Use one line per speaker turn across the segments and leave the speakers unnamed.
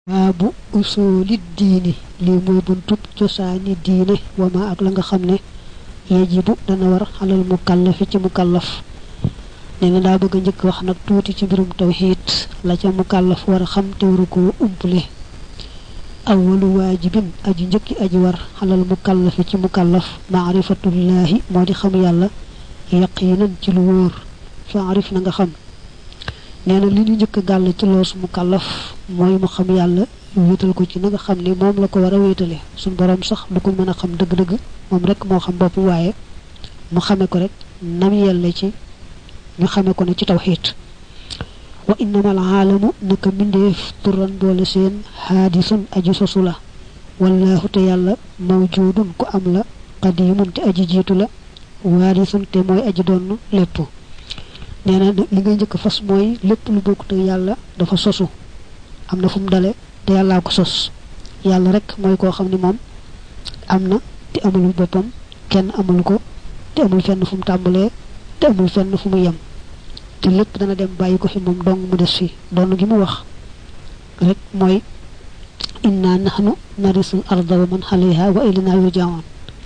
baabu usulid diini lii mooy buntub cosaani diine wama ak la nga xam ne yajibu dana war xalal mukallafi ci mukallaf nee na daa bëgg a njëkk wax nag tuuti ci mbirum tawxiid la ca mukallaf war a xam te waru koo umpule awwalu waajibin aji njëkki aji war xalal mukallafi ci mukallaf maarifatullaahi moo di xam yàlla yaqiinan ci lu wóor faarif na nga xam nee na li ñu njëkk a gàll ci loosu mukallaf mooy mu xam yàlla wéetal ko ci na nga xam ne moom la ko war a wéetale suñ borom sax du ko mën a xam dëgg-dëgg moom rek moo xam bopp waaye mu xame ko rek nam yelle ci ñu xame ko ne ci tawxiid wa innamal aalamu naka mbindeef turan boole seen haadisun aji sosu la wallaahu te yàlla mawjuudun ku am la qadiimun te aji jiitu la waarisun te mooy aji doon lépp nee na li ngay njëkk fas mooy lépp lu bokkut ak yàlla dafa sosu am na fu mu dale te yàllaa ko sos yàlla rek mooy koo xam ne moom am na te amul boppam kenn amul ko te amul fenn fu mu tàmbalee te amul fenn fu mu yem te lépp dana dem bàyyi ko fi moom dong mu des fi doon gi mu wax rek mooy inna nahnu narisul arda wa man alayha wa ilayna yurja'un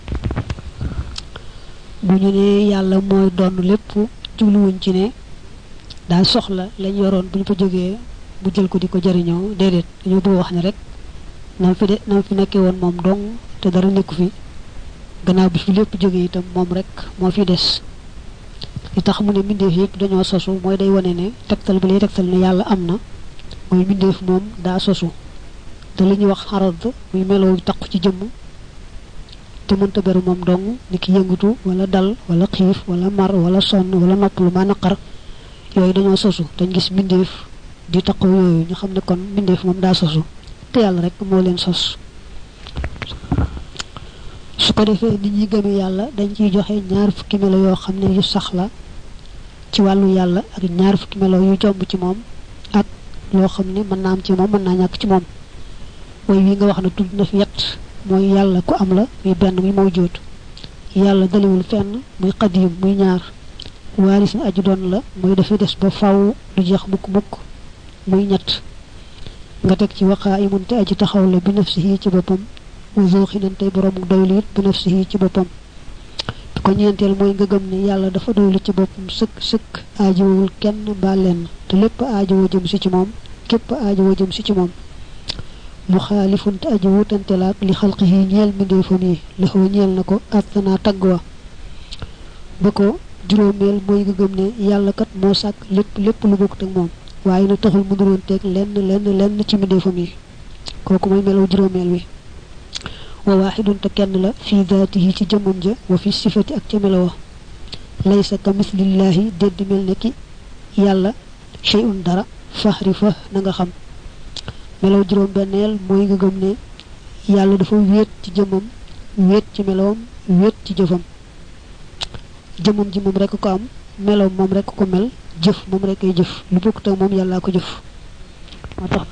bu ñu ne yàlla mooy doon lépp jubluwuñ ci ne daa soxla lañ yoroon bu ñu fa jógee bu jël ko di ko jariñoo déedéet dañoo bëgg wax ne rek na fi nekkee woon moom dong te dara nekku fi gannaaw bi fi lépp jógee itam moom rek moo fi des li tax mu ne mbindeef yëpp dañoo sosu mooy day wane ne tegtal bi lay tegtal ne yàlla am na mooy mbindeef moom daa sosu te li ñuy wax xarad muy meloo taqu ci jëmm te mënta beru moom dong ni ki yëngatu wala dal wala xiif wala mar wala sonn wala noppalu ma naqar yooyu dañoo sosu dañ gis mbindeef di taqoo yooyu ñu xam ne kon mbindeef moom daa sosu te yàlla rek moo leen sos su ko defee nit ñi gëmee yàlla dañ ciy joxe ñaar fukki melo yoo xam ne yu sax la ci wàllu yàlla ak ñaar fukki melo yu jomb ci moom ak loo xam ne mën naa am ci moom mën naa ñàkk ci moom mooy wi nga wax ne tudd na fi yett mooy yàlla ku am la muy benn muy mawjuud yàlla daliwul fenn muy xadiim muy ñaar waaris na aju doon la muy dafay des ba faw du jeex mukk muy ñett nga teg ci waqaa imun te aji taxaw la bi nafsihi ci boppam wa zuuxinan tey boroomu doylu it bi nafsihi ci boppam bi ko ñeenteel mooy nga gëm ne yàlla dafa doylu ci boppam sëkk aajowul kenn ba lenn te lépp aajowoo jëm si ci moom képp aajowoo jëm si ci moom mu xaalifun te aji wutante laak li xalqihi ñeel mbindeefam yi laxoo ñeel na ko àttanaa tagg wa ba ko juróomeel mooy nga gëm ne yàlla kat moo sàkk lépp lu bokkut ak moom waaye na taxul mu duroon teeg lenn ci mbindeefam yi kooku mooy melaw juróomeel wi wa waaxidun te kenn la fii daatihi ci jëmmam ja wa fi sifati ak ca melo wa laysa ka mislillaahi déddi mel ne ki yàlla shay'un dara faxri fa na nga xam melaw juróom benneel mooy nga gëm ne yàlla dafa wéet ci jëmmam wéet ci melowam wéet ci jëfam jëmmam ji moom rekk ko am melow moom rekk ko mel jëf moom rekk ay jëf lu bokkut ak moom yàllaa ko jëf moo tax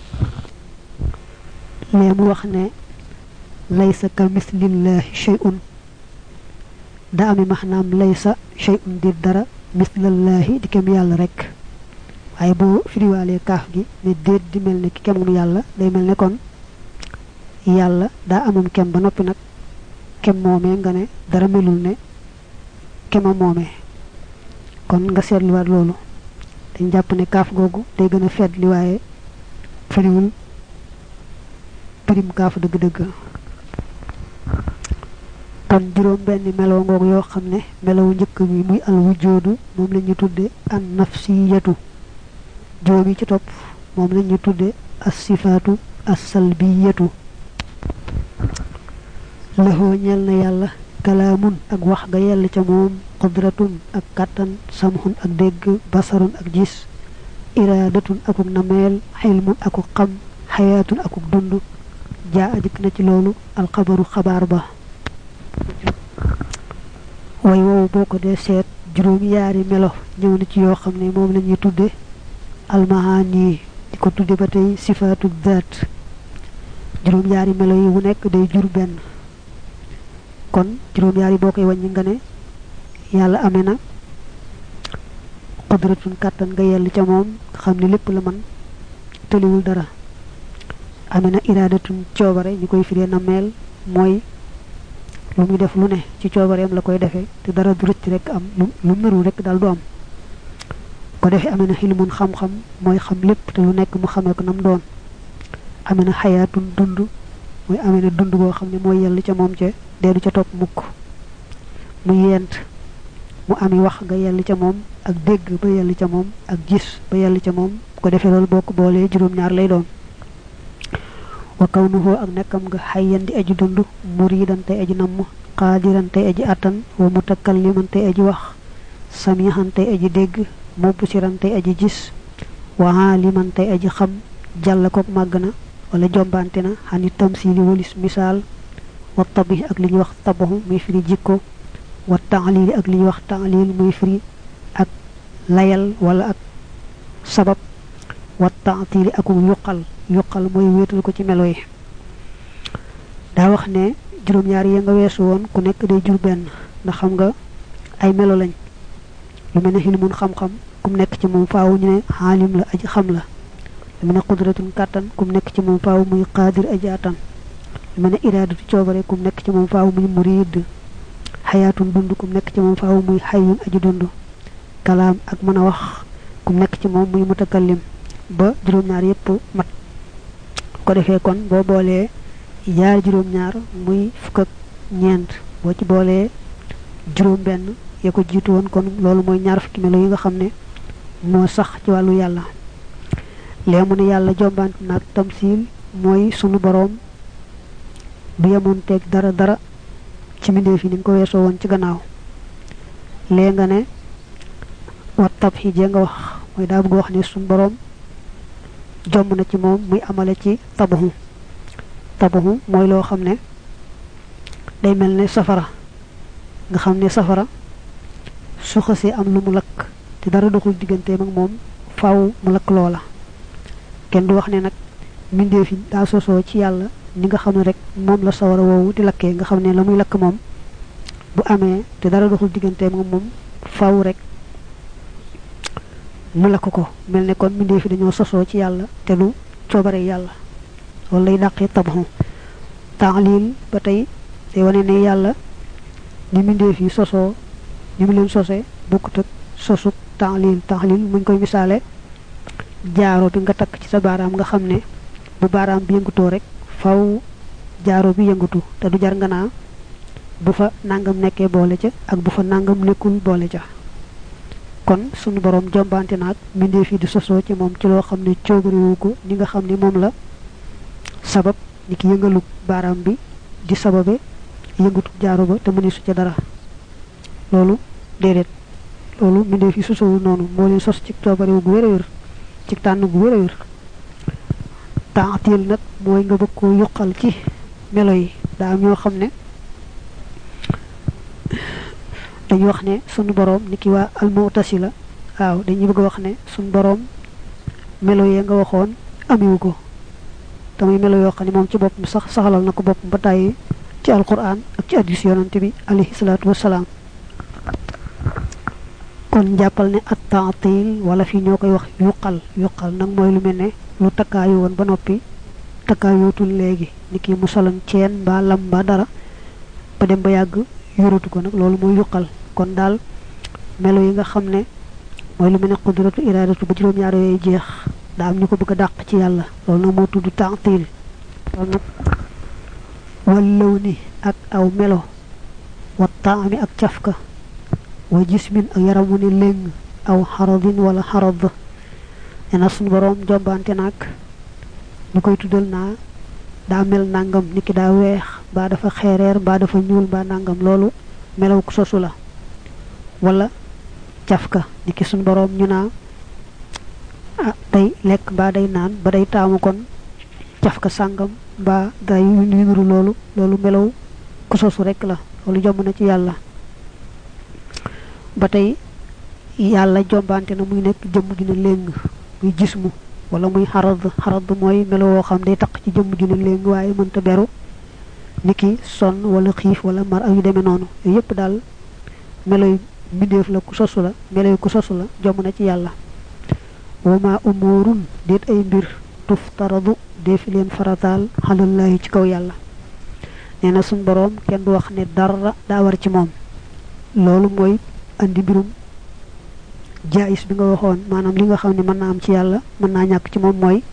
lee mu wax ne laysa ka mislillahi shay'un da ami maxnaam laysa shay'un di dara mislallaahi di kem yàlla rekk waaye boo firiwaalee kaaf gi ne déet di mel ne ki kemum yàlla day mel ne kon yàlla daa amum kem ba noppi nag kem moomee nga ne dara melul ne kema moomee kon nga seetluwaat loolu dañ jàpp ne kaaf googu day gën a feetli waaye firiwul pirim kaaf dëgg-dëgg kon juróom benn meloo ngoogu yoo xam ne melowu njëkk bi muy al wujoodu moom la ñu tudde an nafsiyatu juróom yi ci topp moom la ñu tudde as sifaatu as salbiyatu laxoo ñel na yàlla kalaamun ak wax nga yell ca moom qudratun ak kàttan samxun ak dégg basarun ak gis iraadatun akuk nameel xilmun akuk xam xayaatun akuk dund jaa ajëkk na ci loolu alxabaru xabaar ba way woowu boo ko dee seet juróom yaari melo ñëw na ci yoo xam ne moom la ñuy tudde almahaani di ko tudde ba tey sifaatu daat juróom yaari melo yi bu nekk day jur benn kon juróom yaari boo koy wàññi nga ne yàlla amee na qudratun kàttan nga yell ca moom xam ne lépp la man tëliwul dara amina iradatun coobare ñu koy firee na meel mooy lu muy def lu ne ci coobareem la koy defee te dara du rëcc rek am lu meru rek daal du am ko defee amina xilmun xam-xam mooy xam lépp te lu nekk mu xamee ko nam doon amina xayaatun dund mooy amina dund boo xam ne mooy yell ca moom ca deedu ca topp mukk mu yent mu ami wax nga yell ca moom ak dégg ba yell ca moom ak gis ba yell ca moom ko defee loolu boo ko boolee juróom-ñaar lay doon wa kawnuhu ak nekkam nga xayyan di aji dund muridan tey aji namm qaadiran tey aji attan wa mutakalliman tey aji wax samihan tey aji dégg mubsiran tey aji gis wa aaliman tey aji xam jàll kook màgg na wala jombante na xani tamsili walis misaal wa tabi ak li ñuy wax tabaxu muy firi jikko wa taalil ak li ñuy wax taalil muy firi ak layal wala ak sabab wa taatili ak yuqal mooy wéetal ko ci melo yi daa wax ne juróom-ñaar yi nga weesu woon ku nekk day jur benn ndax xam nga ay melo lañ lu mel ne xilmun xam-xam kum nekk ci moom faawu ñu ne xaalim la aji xam la lu mel ne qudratun kàttan kum nekk ci moom faawu muy qaadir aji attan lu mel ne iraadatu coobare kum nekk ci moom faawu muy murid xayaatun dund kum nekk ci moom faawu muy xayyun aji dund kalaam ak mën a wax kum nekk ci moom muy mutakallim ba juróom-ñaar yépp mat ko defee kon boo boolee yaar juróom-ñaar muy fukk ak ñeent boo ci boolee juróom-benn ya ko jiitu woon kon loolu mooy ñaar fukki melo yi nga xam ne moo sax ci wàllu yàlla lee mu ne yàlla jombante naag tamsil mooy sunu boroom bu yemoon teeg dara ci mbindeef yi ni nga ko weesoo woon ci gannaaw lee nga ne wat tab xijee nga wax mooy daa bëgg wax ne sunu boroom jomb na ci moom muy amale ci tabaxu mooy loo xam ne day mel ne safara nga xam ne safara su xasee am lu mu lakk te dara doxul digganteem ak moom faaw mu lakk loola kenn du wax ne nag mbindeef yi daa sosoo ci yàlla ni nga xam ne rek moom la sawara woowu di lakkee nga xam ne la muy lakk moom bu amee te dara doxul digganteem ak moom faaw rek mu lakk ko mel ne kon mbindeef yi dañoo sosoo ci yàlla te du coobare yàlla loolu lay dàqee tabaxu taalil ba tey day wane ne yàlla ni mbindeef yi sosoo ni mu leen sosee bokkut ak sosuk taalil muñ koy misaale jaaro bi nga takk ci sa baaraam nga xam ne bu baaraam bi yëngutoo rek faw jaaro bi yëngutu te du jar nga naa bu fa nangam nekkee boole ca ak bu fa nangam nekkul boole ca kon sunu borom jombante naag mbindeef yi di sosoo ci moom ci loo xam ne coobarewu ko ni nga xam ne moom la sabab ni ki yëngalu baaraam bi di sababe yëngutu jaaro ba te mëni su ca dara loolu déedéet loolu mbindeef yi sosowul noonu moo leen sos ci coobarewu gu wér a wér ci tànn gu wér a wér taatil nag mooy nga bëgg koo yuqal ci melo yi daa am ñoo xam ne dañu wax ne sunu boroom ni ki waa almu'tasila waaw dañuy bëgg a wax ne sunu boroom melo yee nga waxoon amiwu ko te muy melo yoo xam ne moom ci boppam saxalal na ko boppam ba tàyyi ci alquran ak ci hadiis yonante bi alayhi salaatu wassalaam kon jàppal ne at taatil wala fii ñoo koy wax yuqal nag mooy lu mel ne lu takkaayu woon ba noppi takkaayootul léegi ni ki mu solan ceen mbaa lam mbaa dara ba dem ba yàgg yoratu ko nag loolu mooy yuqal kon daal melo yi nga xam ne mooy lu mel ne qudratu iradatu ba juróom-ñaar yooyu jeex daa am ñu ko bëgg a dàq ci yàlla loolu nag moo tudd taatil loolu nag wallaw ni ak aw melo wa taami ak cafka wa jismin ak yaramu ne léng aw xaradin wala xarad ena suñu boroom jombante nag ñu koy tuddal naa daa mel nangam niki daa weex mbaa dafa xeereer mbaa dafa ñuul mbaa nangam loolu melaw ku sosu la wala cafka niki suñu boroom ñu naa day lekk mbaa day naan ba day taamu kon cafka sàngam mbaa day niru loolu melaw ku sosu rek la loolu jomb na ci yàlla ba tey yàlla jombante na muy nekk jëmm ju ne léng muy jismu wala muy xarad mooy melo woo xam day taq ci jëmm ju ne léng waaye mënta beru niki sonn wala xiif wala mar ak yu demee noonu yooyu yëpp daal melo yu mbindeef la ku sosu la melo yu ku sosu la jomb na ci yàlla wama umurun déet ay mbir tuftaradu def leen faratal xalallahi ci kaw yàlla neena sun borom kenn du wax ne dara daa war ci moom loolu mooy andi mbirum jaayis bi nga waxoon maanaam li nga xam ne mën naa am ci yàlla mën naa ñàkk ci moom mooy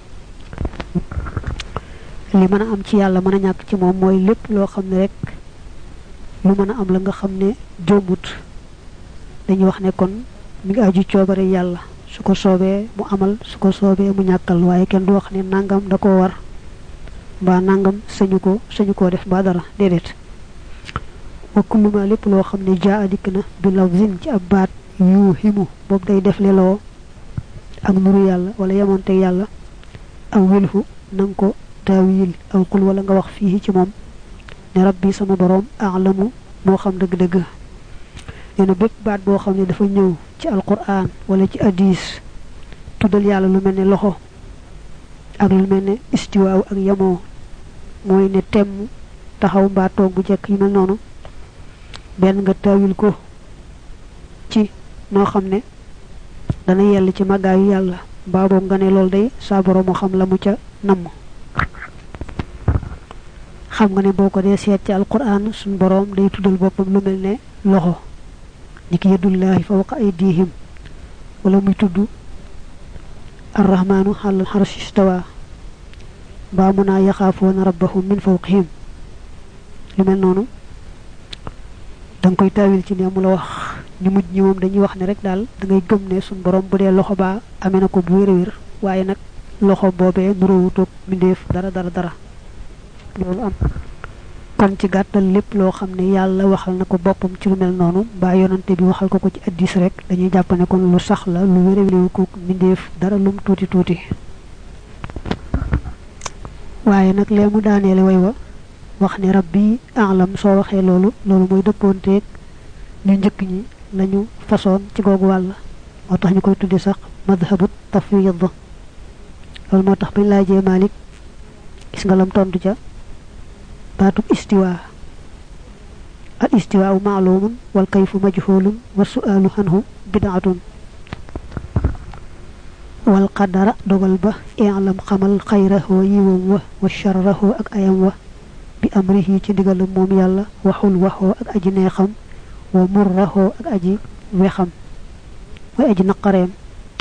li mën a am ci yàlla mën a ñàkk ci moom mooy lépp loo xam ne rek lu mën a am la nga xam ne jombut dañuy wax ne kon mi ngi aju coobare yàlla su ko soobee mu amal su ko soobee mu ñàkkal waaye kenn du wax ne nangam da koo war mbaa nangam sañu koo def mbaa dara déedéet wa kullu ma lépp loo xam ne jaa dikk na bi lafzin ci ab baat yu himu boobu day def leloo ak nuru yàlla wala yamonte yàlla aw wilhu nang ko taawil aw qul wala nga wax fii ci moom ne rabbi sama borom a'lamu moo xam dëgg-dëgg neena bépp baat boo xam ne dafa ñëw ci alquran wala ci hadis tuddal yàlla lu mel ne loxo ak lu mel ne istiwaaw ak yamoo mooy ne temm taxaw mbaa toog bu jekk yu mel noonu benn nga taawil ko ci noo xam ne dana yell ci màggaayu yàlla mbaa boobu nga ne loolu day saa borom moo xam la mu ca namm xam nga ne boo ko dee seet ci alquran suñ borom day tuddal boppam lu mel ne loxo niki yadullahi fawqa aydihim wala muy tudd arrahmanu alal arshi istawa ba mu naa yaxaafoona rabbahum min fawqihim lu mel noonu danga koy taawil ci ne mu la wax ñu mujj ñi moom dañuy wax ne rek daal da ngay gëm ne suñ borom bu dee loxo baa amee na ko bu wér waaye nag loxo boobee nuróowutoog mbindeef dara loolu am kon ci gàttal lépp loo xam ne yàlla waxal na ko boppam ci lu mel noonu ba yonante bi waxal ko ci addis rek dañuy jàpp ne kon lu sax la lu wéréwéréwu ko mbindeef dara lum tuuti waaye nag lee mu daaneele way wa wax ne rabbi a'lam soo waxee loolu mooy dëppoonteeg ñu njëkk ñi lañu façon ci googu wàll moo tax ñu koy tudde sax madhabut tafwid loolu moo tax bañ laajee Malik gis nga lam tontu ca baatub istiwa al istiwa ma'lumun wal kayfu majhulun wa su'alu anhu bid'atun wal qadara dogal ba i'lam xamal xayrahu yiwam wa sharrahu ak ayam wa bi amrihi ci digalam moom yàlla waxul waxoo ak aji neexam wa murrahu ak aji wexam way aji naqareem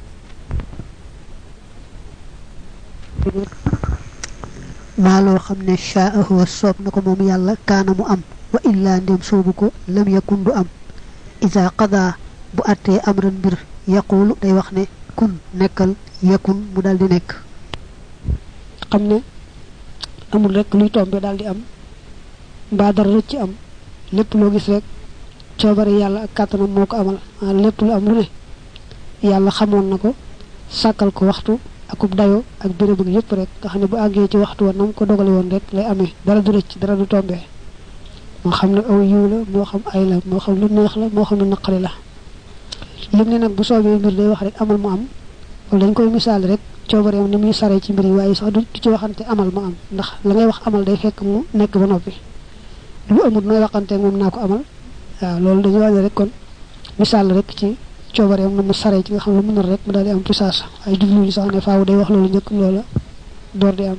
maa loo xam ne sha'ahu soob na ko moom yàlla kaana mu am wa illaa ndem soobu ko lam yakun du am isa qada bu attee amran mbir yaqulu day wax ne kun nekkal yakun mu daldi nekk xam ne amul rek luy tombe daldi am mbaa dara rëcc am lépp loo gis rek coobare yàlla ak kàttanam moo ko amal lépp lu am lu ne yàlla xamoon na ko sàkkal ko waxtu akub dayo ak béréb ak yépp rek nga xam ne bu àggee ci waxtu wa nam ko dogale woon rek lay amee dara du rëcc dara du tombee moo xam ne aw yiw la moo xam ay la moo xam lu neex la moo xam lu naqari la lim ne nag bu soobee mbir day wax rek amal mu am wala dañ koy misaal rek coobareem ni muy saree ci mbir yi waaye sax du ci waxante amal mu am ndax la ngay wax amal day fekk mu nekk ba noppi lu amul nooy waxante moom naa ko amal waaw loolu dañuy wax rek kon misaal rek ci coobareem na mu saree ci nga xam ne mu nar rek mu daal di am ci saasa ay jubluñu sax ne faaw day wax loolu njëkk loola door di am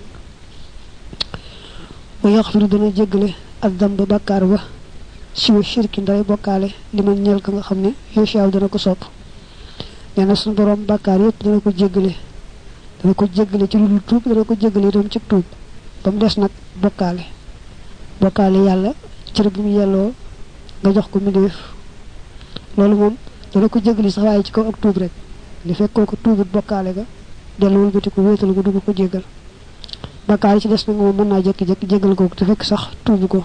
wa yaxfiru dana jéggale ak damba bàkkaar ba siwa shirki ndaray bokkaale li man ñeel ka nga xam ne yooshaaw dana ko sopp nee na suñu borom bàkkaar yëpp dana ko jéggale ci lu dul tuub dana ko jéggale itam ci tuub ba mu des nag bokkaale yàlla cër bu mu yelloo nga jox ko mbindeef loolu moom dana ko jéggale sax waaye ci kaw ak tuub rek li fekk koo ko tuubut bokkaale ga delluwul bëti ko wéetal ko dugg ko jéggal bàkkaar yi ci des nag moom mën naa jékki-jékki jéggal ko te fekk sax tuubu ko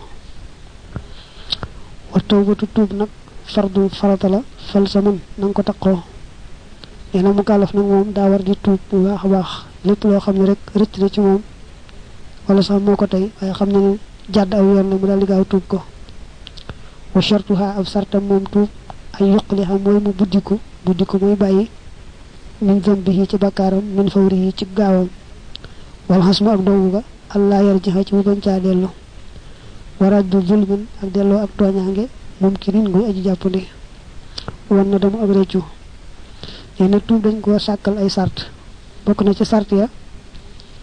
wa tawbatu tuub nag fardu farata la fal sa mën na nga ko taqoo nee na mu kàllaf nag moom daa war di tuub bu baax a baax lépp loo xam ne rek rëcc na ci moom wala sax moo ko tey waaye xam ne ne jàdd aw yoon la mu daal di gaaw tuub ko wa shartuha ab sartam moom tuub ay yuqliha mooy mu buddiku mooy bàyyi min zambihi ci bakkaaram min fawrihi ci gaawam wal xasmu ak doomu ga allah yarjiha ci mu bañ caa dellu warajdu zulmin ak delloo ak tooñaange mumkinin nguy aji jàppandi wan na dama ak réccu nee na tuub dañ koo sàkkal ay sart bokk na ci sart ya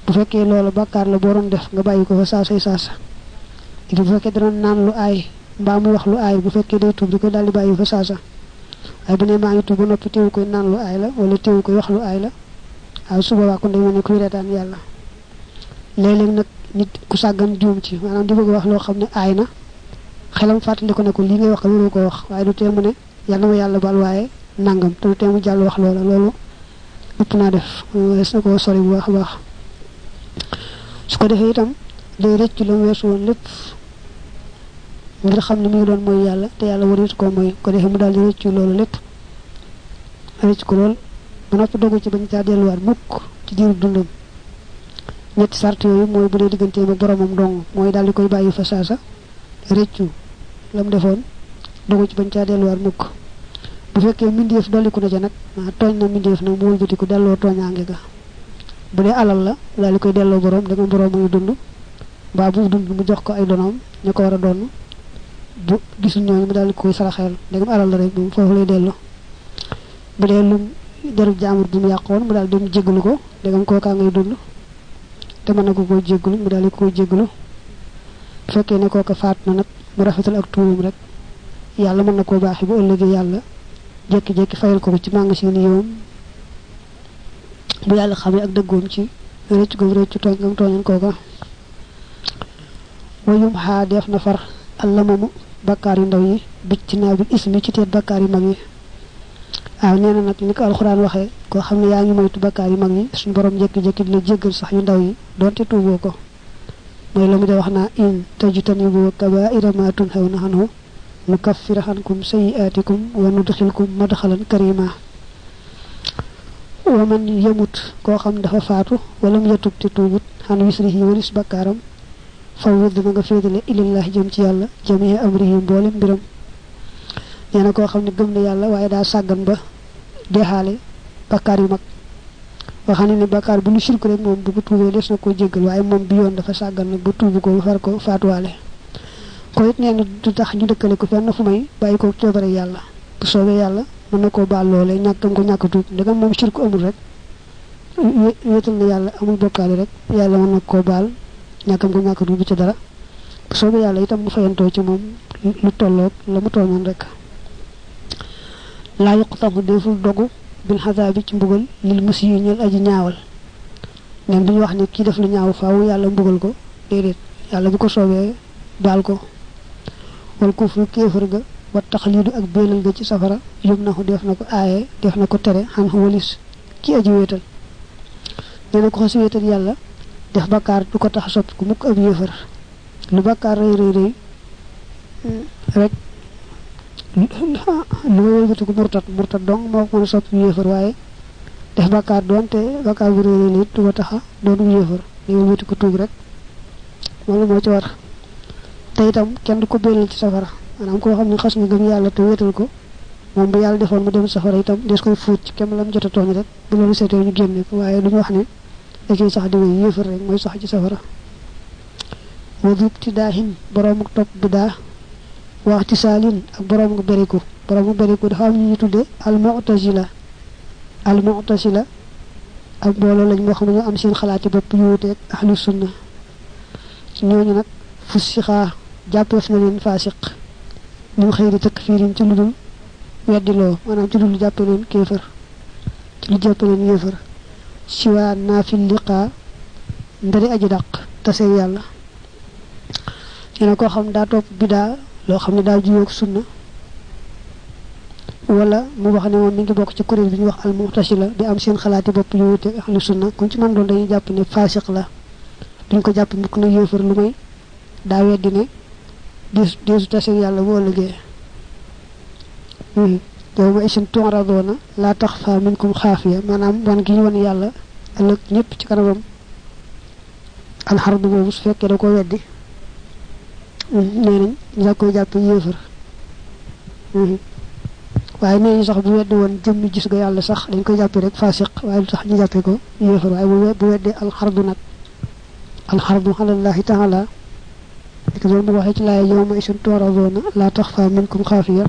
bu fekkee loolu bàkkaar la boo doon def nga bàyyi ko fa saasay saasa bu fekkee dana naan lu aay mbaa muy wax lu aay bu fekkee day tuub di ko daal di bàyyi fa saasa waaye bu ne maa ngi tuub ba noppi teewu koy naan lu aay la wala teewu koy wax lu aay la waaw su boobaa kon day mel ne kuy reetaan yàlla léeg-léeg nag nit ku sàggan juum ci maanaam di bëgg wax loo xam ne aay na xelam fàttali ko ne ko lii ngay wax ka waroo ko wax waaye du tee mu ne yàlla ma yàlla baal waaye nangam te du tee mu jàll wax loola loolu ëpp naa def wees na ko sori bu baax a baax su ko defee itam day rëcc la mu weesu woon lépp ngir xam ne mi ngi doon mooy yàlla te yàlla warit koo mooy ko defee mu daal di rëcc loolu lépp rëcc ko lool ba noppi dogu ci bañ caa delluwaat mukk ci diiru dundam ñetti sart yooyu mooy bu dee digganteem ak boromam dong mooy daal di koy bàyyi fa saasa rëccu lam defoon dogu ci bañ caa delluwaat mukk bu fekkee mbindeef dolliku na ca nag tooñ na mbindeef nag mu wëlbatiku delloo tooñaange ga bu dee alal la daal di koy delloo borom da nga borom muy dund mbaa bu dund mu jox ko ay donoom ñu ko war a doon bu gisul ñooñu mu daal di koy saraxeel da nga alal la rek moom foofu lay delloo bu dee lu jarub jaamur bu mu yàqoon mu daal dem jéggalu ko da nga kookaa ngay dund te mën na ko koy jéggalu mu daal di koy jéggalu bu fekkee ne kooka faat na nag mu rafetal ak tuubam rek yàlla mën na koo baaxi bu ëllëgee yàlla jékki-jékki fayal ko ci magasin yoom bu yàlla xamee ak dëggoom ci rëcc gom rëcc tooñ gam tooñan kooka wayum xaa def na far allamamu bakkaar yu ndaw yi bicc ci naabil ismi ci teet bakkaar yu mag yi waaw nee na nag ni ko alxuraan waxee koo xam ne yaa ngi moytu bakkaar yu mag yi suñu borom jékki-jékki dina jéggal sax yu ndaw yi doonte tuuboo ko mooy la mu de wax naa in tajtanibu kabaa'ira ma tunhawna anhu nukaffir ankum sayyi'atikum wa nudkhilkum madkhalan karima wa man yamut koo xam dafa faatu wala mu yatub te tuubut xan wisrihi walis bakkaaram fawwid na nga féetale ilallahi jëm ci yàlla jamii amrihi mboolem mbiram nee na koo xam ne gëm na yàlla waaye daa sàggan ba deexaale bakkaar yu mag waxam ne ni bakkaar bu ñu shirku rek moom bu ko tuubee des na koo jéggal waaye moom bi yoon dafa sàggan nag ba tuubu ko far ko faatuwaale ko it nee na du tax ñu dëkkale ko fenn fu may bàyyi ko coobare yàlla bu soobee yàlla mën na koo baal loolee ñàkkam ko ñàkk tuub ndegam moom shirku amul rek wéetal na yàlla amul bokkaale rek yàlla mën na koo baal ñàkkam ko ñàkk tuub ci dara bu soobee yàlla itam mu fayantoo ci moom lu tolloog la mu tooñoon rek laa yuqtamu deful dogu bil xasaabi ci mbugal lil mus yi ñel aji ñaawal neen bi ñu wax ne kii def lu ñaaw faaw yàlla mbugal ko déedéet yàlla bu ko soobee baal ko wal kufru kéefër ga wa taxliidu ak béelal ga ci safara yum na ko def na ko aaye def na ko tere xan walis ki aji wéetal nee na ko xasi wéetal yàlla def bakkaar du ko tax sopp ku mukk ab yéefar lu bakkaar rëy rëy rëy rek lu may wëlbati ko murtat dong moo ko mën a sopp yéefar waaye def bakkaar doonte bakkaar bu rëy rëy nit du ko taxa doonu yéefar day wëlbati ko tuub rek loolu moo ci war te itam kenn du ko béelal ci safara maanaam koo xam ne xas nga gëm yàlla te wéetal ko moom bu yàlla defoon mu dem safara itam des koy fuut ci kem lam jot a tooñ rek bu loolu seetee ñu génne ko waaye duñu wax ne da ciy sax di wéy yéefar rek mooy sax ci safara wadub ti daahin boroomu topp bi daa waxti saalin ak boroomu beriku dafa am ñu tudde al mu'tazila ak mbooloo lañ moo xam ne ñoo am seen xalaati bopp yu wuteeg ahlu sunna ñooñu nag fu sixaa jàppeef na leen faasiq ñu xëy di tëkk fiirin ci lu dul weddiloo maanaam ci lu dul jàppe leen kéefër ci lu jàppe leen yéefër siwaa naafil liqaa ndari aji dàq tase yàlla nee na koo xam daa topp bidaa loo xam ne daa juyoog sunna wala mu wax ne moom mi ngi bokk ci kuréel bi ñu wax al mu'tasila bi am seen xalaati bopp yu wuute ahlu sunna kuñ ci mën doon dañuy jàpp ne faasiq la duñ ko jàpp mukk na yéefar lu may daa weddi ne deesu tase yàlla boo ëllëgee yow ma isin tu'radoona laa taxfaa minkum xaafiya maanaam wan gi ñu wan yàlla ëllëg ñëpp ci kanamam alxardu boobu su fekkee da ko weddi nee nañ ñu koy jàppe yéefar waaye nee ñu sax bu weddi woon jëmmi gis nga yàlla sax dañ koy jàppe rek fasiq waaye lu tax ñu jàppe ko yéefar waaye bu weddee alxardu nag alxardu alallahi taala dik loolu mu waxee ci laay yawma isin tu'radoona laa taxfaa minkum xaafiya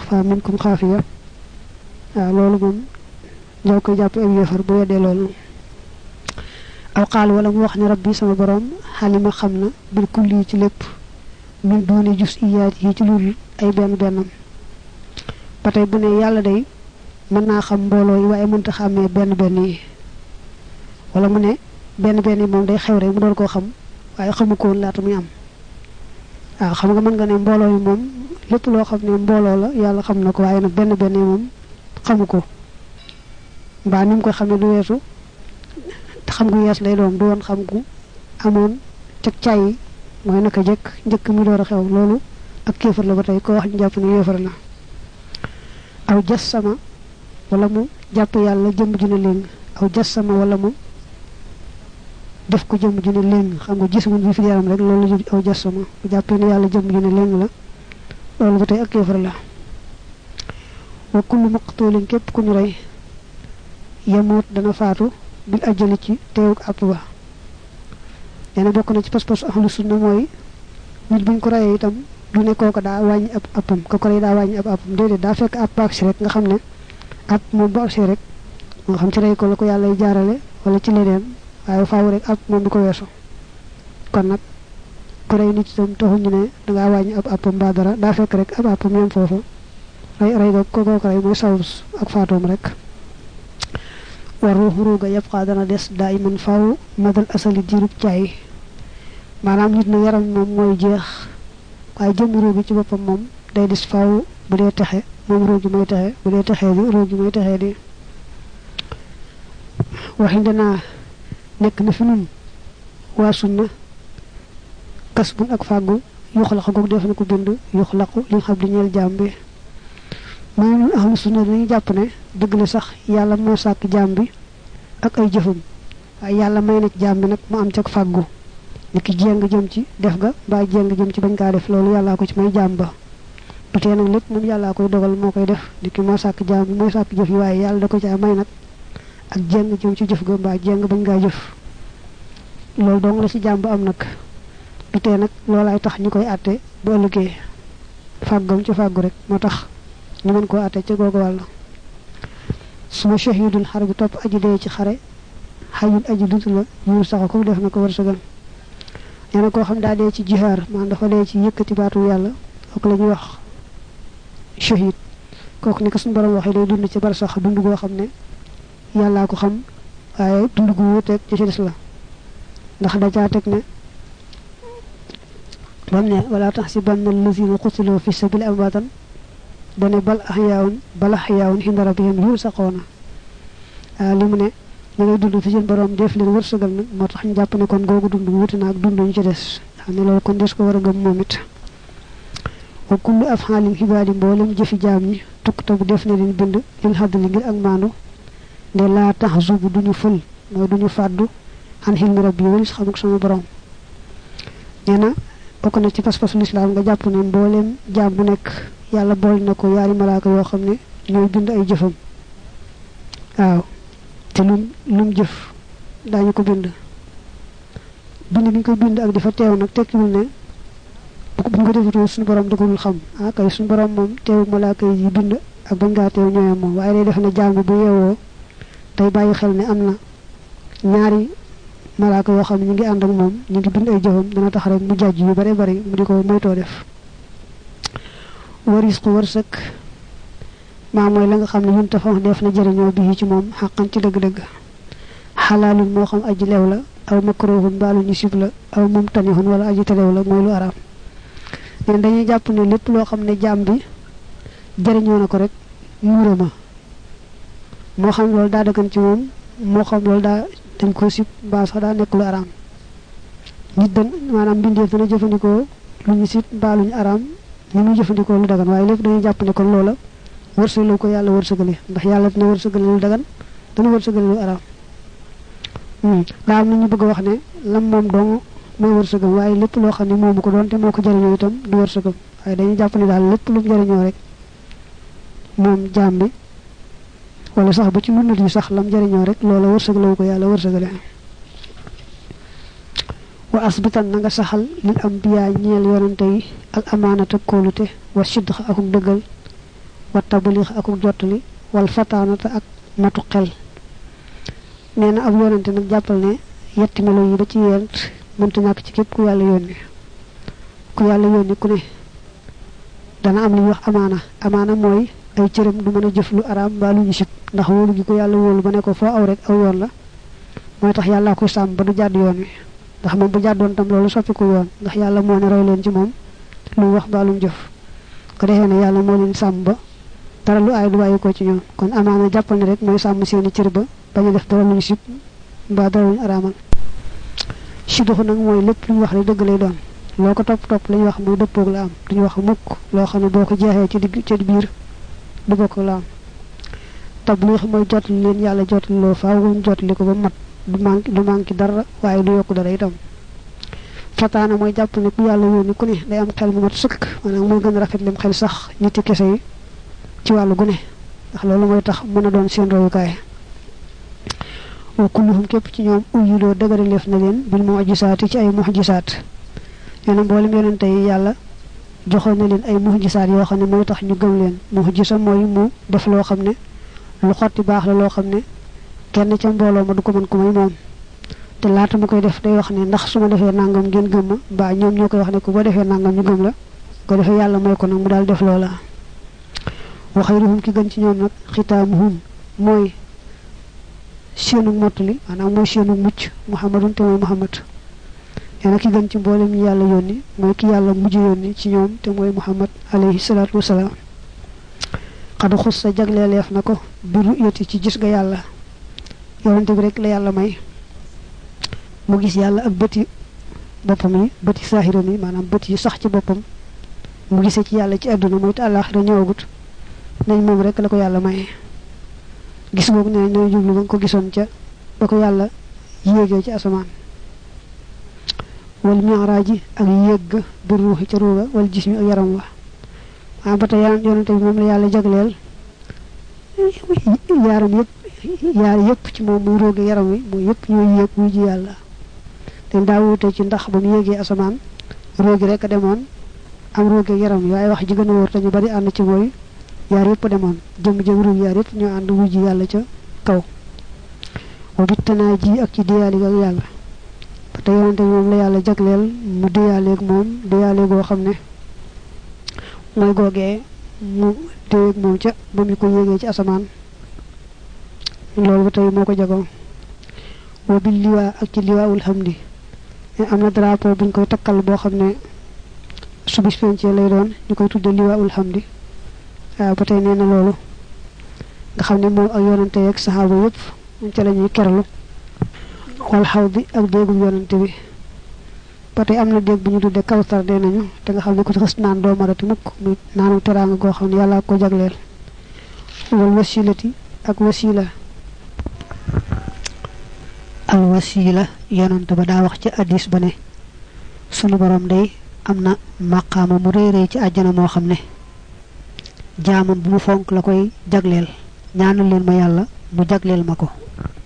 taxfa minkum xaafiya loolu moom ñoo koy jàpp ak yéefar bu weddee loolu aw qaal wala mu wax ne rabbi sama borom xalima xam na bil kulli ci lépp min doone jus iyaat yi ci lul ay benn bennam ba tey bu ne yàlla day mën naa xam mbooloo yi waaye mënta xàmmee benn benn yi wala mu ne benn benn yi moom day xew rek mu doon koo xam waaye xamu ko woon laata muy am waaw xam nga mën nga ne mbooloo yi moom lépp loo xam ne mbooloo la yàlla xam na ko waaye nag benn benn yi moom xamu ko mbaa ni mu ko xamee du weesu te xam gu yees lay doon du woon xam gu amoon cag caay mooy naka njëkk mi door a xew loolu ak kéefar la ba tey ko wax ñu jàpp ne yéefar la aw jas sama wala mu jàpp yàlla jëmm ju ne léng aw jas sama wala mu def ko jëmm ju ne léng xam nga gis muñ bi fi yaram rek loolu aw jas sama bu jàppee ne yàlla jëmm ju ne léng la loolu ba tey ak kéefar la wa kullu maqtulin képp ku ñu rey yamuut dana faatu bil ajali ci teewuk àpp ba neena bokk na ci pas-pas ahlu sunna mooy nit buñ ko rayee itam du ne kooku daa wàññi ab appam ko rey daa wàññi ab appam déedéet daa fekk ab baax si rek nga xam ne ab moom bu agsee rek moo xam ci rey ko la ko yàlla jaarale wala ci leneen waaye faaw rek ab moom du ko weesu kon nag ku rey nit itam taxuñu ne dangaa wàññi ab appam ba dara daa fekk rek ab appam yem foofu rey ko kooku rey mooy sawus ak faatoom rek war ruuga yabqa dana des daa iman faaw madal asali diirub caay maanaam nit na yaram moom mooy jeex waaye jëm ruugi ci boppam moom day des faaw bu dee texe moom ruugi mooy texe bu dee texee di ruugi mooy texee di waxinde naa nekk na fi nun waa sunna kas bun ak fàggu yuxlaqu goog def na ko bind yuxlaqu li xam di ñeel jaam bi mooy ñun ahlu sunna dañuy jàpp ne dëgg la sax yàlla moo sàkk jaam bi ak ay jëfum waaye yàlla may na ci jaam bi nag mu am ca fàggu ni ki jéng jëm ci def ga mbaa jéng jëm ci bañ kaa def loolu yàllaa ko ci may jaam ba ba tey nag lépp moom yàllaa koy dogal moo koy def ni ki moo sàkk jaam bi mooy sàkk jëf yi waaye yàlla da ko ca may nag ak jéng jëm ci jëf ga mbaa jéng bañ ngaa jëf loolu dong la ci jaam ba am nag du tee nag loolaay tax ñu koy àtte bu ëllëgee fàggam ci fàggu rek moo tax ñu mën koo àtte ca googu wàll suma shahidul xare bi topp aji dee ci xare xayul aji dund la yuur sax ko def na ko wërsëgal nee na koo xam daa dee ci jihaar maanaam dafa dee ci yëkkati baatu yàlla kooku la ñuy wax shahid kooku ni ko suñu borom waxee day dund ci bar sax dund goo xam ne yàllaa ko xam waaye dund gu wuuteeg ci des la ndax da caa teg ne bam ne wala tahsibanna allazina qutilu fi sabili amwaatan dane bal ahyaawun inda rabbihim yursaqoona li mu ne ñu ngay dund fi seen borom def leen wërsëgal nag moo tax ñu jàpp ne kon googu dund wuute na ak dund ñu ci des xam ne loolu kon des ko war a gëm moom it wa kullu afxaalin xibaadi mboolem jëfi jaam ñi tukta bu def ne leen bind lil xaddali ngir ak maandu nde laa tax zubu duñu fël mooy duñu fàddu xan xilmi rabbi walis xam ak sama borom nee na bokk na ci pas-pasu lislaam nga jàpp ne mboolem jaam bu nekk yàlla bool na ko yaari malaaka yoo xam ne ñooy bind ay jëfam waaw te lum jëf daañu ko bind bi ñu koy bind ak di fa teew nag tekkiwul ne bu ñu ko defutoo suñu borom da ko dul xam kay suñu borom moom teewu malaaka yi bind ak bañ ngaa teew ñooyam moom waaye day def ne jaam bi bu yeewoo tey bàyyi xel ne am na ñaari malaaka yoo xam ne ñu ngi ànd ak moom ñu ngi bind ay jëfam dana tax rek mu jàjj yu bare bari mu di ko moytoo def waris ko wërsëg maa mooy la nga xam ne ñun tafa def na jëriñoo bi ci moom xàqan ci dëgg-dëgg xalaalun moo xam aji leew la aw makruhun baalu ñu sib la aw mum tanihun wala aji telew la mooy lu araam neen dañuy jàpp ne lépp loo xam ne jaam bi jëriñoo na ko rek muura ma moo xam loolu daa dëggan ci moom moo xam loolu dañ ko sib mbaa sax daa nekk lu araam nit dañ maanaam mbindeef dana jëfandikoo lu ñu sib mbaa lu ñu araam ñu muy jëfandikoo lu dagan waaye lépp dañuy jàpp ne kon loola wërsëgal ko yàlla wërsëgale ndax yàlla dina wërsëgale lu dagan dana wërsëgale lu araam daa am na ñu bëgg a wax ne lam moom dong mooy wërsëgam waaye lépp loo xam ne moomu ko doon te moo ko jëriñoo itam du wërsëgam waaye dañuy jàpp ne daal lépp lu mu jëriñoo rek moom jaam bi wala sax ba ci lu nit yi sax lam jëriñoo rek loola wërsëgalawu ko yàlla wërsëgale wa asbitan na nga saxal lil ambiya ñeel yonante yi al amaanata kóolute wa sidq akum dëggal wa tablix ak jottali wal fataanata ak matu xel neena ab yonante nag jàppal ne yetti melo yi ba ci yent mënta ñàkk ci képp ku yàlla yónni ku ne dana am li wax amaana mooy ay cëram du mën a jëf lu araam mbaa lu ñu sib ndax wóolu gi ko yàlla wóolu ba ne ko foo aw rek aw yoon la mooy tax yàlla ko sàmm ba du jàdd yoon wi ndax moom bu jàddoon tam loolu soppi ko yoon ndax yàlla moo ne roy leen ci moom lu wax mbaa lu jëf ko defee ne yàlla moo leen sàmm ba dara lu ay du bàyyi ko ci ñoom kon amaana jàppal ne rek mooy sàmm seeni cër ba bañu def dara lu ñu sib mbaa dara lu ñu araamal si doxu nag mooy lépp lu ñu wax rek dëgg lay doon loo ko topp lañu wax muy dëppoog la am duñu wax mukk loo xam ne boo ko jeexee ci biir du bokk la am tabliix mooy jotali leen yàlla jotali loo faaw ñu jotali ko ba mat du manki dara waaye du yokk dara itam fataana mooy jàpp ne ku yàlla yónni ku ne day am xel mu mat sëkk maanaam mooy gën a rafet lim xel sax ñetti kese yi ci wàllu gu ne ndax loolu mooy tax mën a doon seen royukaay wa kulluhum képp ci ñoom uyuloo dëgëraleef na leen bil mu'jisaati ci ay mu'jisaat ñene mboolem yonente yi yàlla joxoon na leen ay mu'jisaat yoo xam ne mooy tax ñu gëm leen mu'jisa mooy mu def loo xam ne lu xotti baax la loo xam ne kenn ca mbooloo ma du ko mën ku may moom te laata mu koy def day wax ne ndax su ma defee nangam ngeen gëm ma ba ñoom ñoo koy wax ne ku boo defee nangam ñu gëm la ko defee yàlla mooy ko nag mu daal def loola wa xayruhum ki gën ci ñoom nag xitaamuhum mooy seenu mottali maanaam mooy seenu mucc muhammadun te mooy muhammad nee na ki gën ci mboolem ñi yàlla yónni mooy ki yàlla mujj yónni ci ñoom te mooy muhammad alayhi salaatu wasalaam xadu xus sa jagleeleef na ko biru yëti ci gis ga yàlla yonente bi rek la yàlla may mu gis yàlla ak bëti boppam yi bëti saahiram yi maanaam bët yi sax ci boppam mu gisee ci yàlla ci àdduna mooy te àllaaxira ñëwagut nañ moom rek la ko yàlla may gis googu ne ñooy jublu ba nga ko gisoon ca ba ko yàlla yéegee ci asamaan wal mi'raaji ak yéeg bi ruuxi ca ruuga wal jismi ak yaram wa waaw ba tey yonente bi moom la yàlla jagleel yaar yëpp ci moom muy róoge yaram wi muy yëpp ñooy yéeg wuy ji yàlla te daa wuute ci ndax ba mu yéegee asamaan róogi rek a demoon am róoge yaram wi waaye wax ji gën a wóor te ñu bari ànd ci mooy yaar yëpp a demoon jëm ruug yaar yëpp ñoo ànd wuy ji yàlla ca kaw wa bittanaa ji ak ci diyaali ak yàlla ba tey yonente bi moom la yàlla jagleel mu diyaaleeg moom diyaale goo xam ne mooy googee mu déeg moom ca ba mu ko yéegee ci asamaan loolu ba tey moo ko jagoo wa bil liwaa ak ci liwaawul hamdi am na drapeau buñ koy takkal boo xam ne su bis pencee lay doon ñu koy tudde liwaawul hamdi waaw ba tey nee na loolu nga xam ne moom ak yonante yeeg saxaaba yëpp ca la ñuy kerlu wal xaw bi ak déegub yonante bi ba tey am na déeg bu ñu tudde kawsar dee nañu te nga xam ne ko xës naan doo marati mukk muy naanu teraanga goo xam ne yàlla ko jagleel wal wasilati ak wasila al wasila yonante ba daa wax ci hadis ba ne sunu borom day am na maqaama mu réy réy ci àjjana moo xam ne jaamam bu mu fonk la koy jagleel ñaanal leen ma yàlla mu jagleel ma ko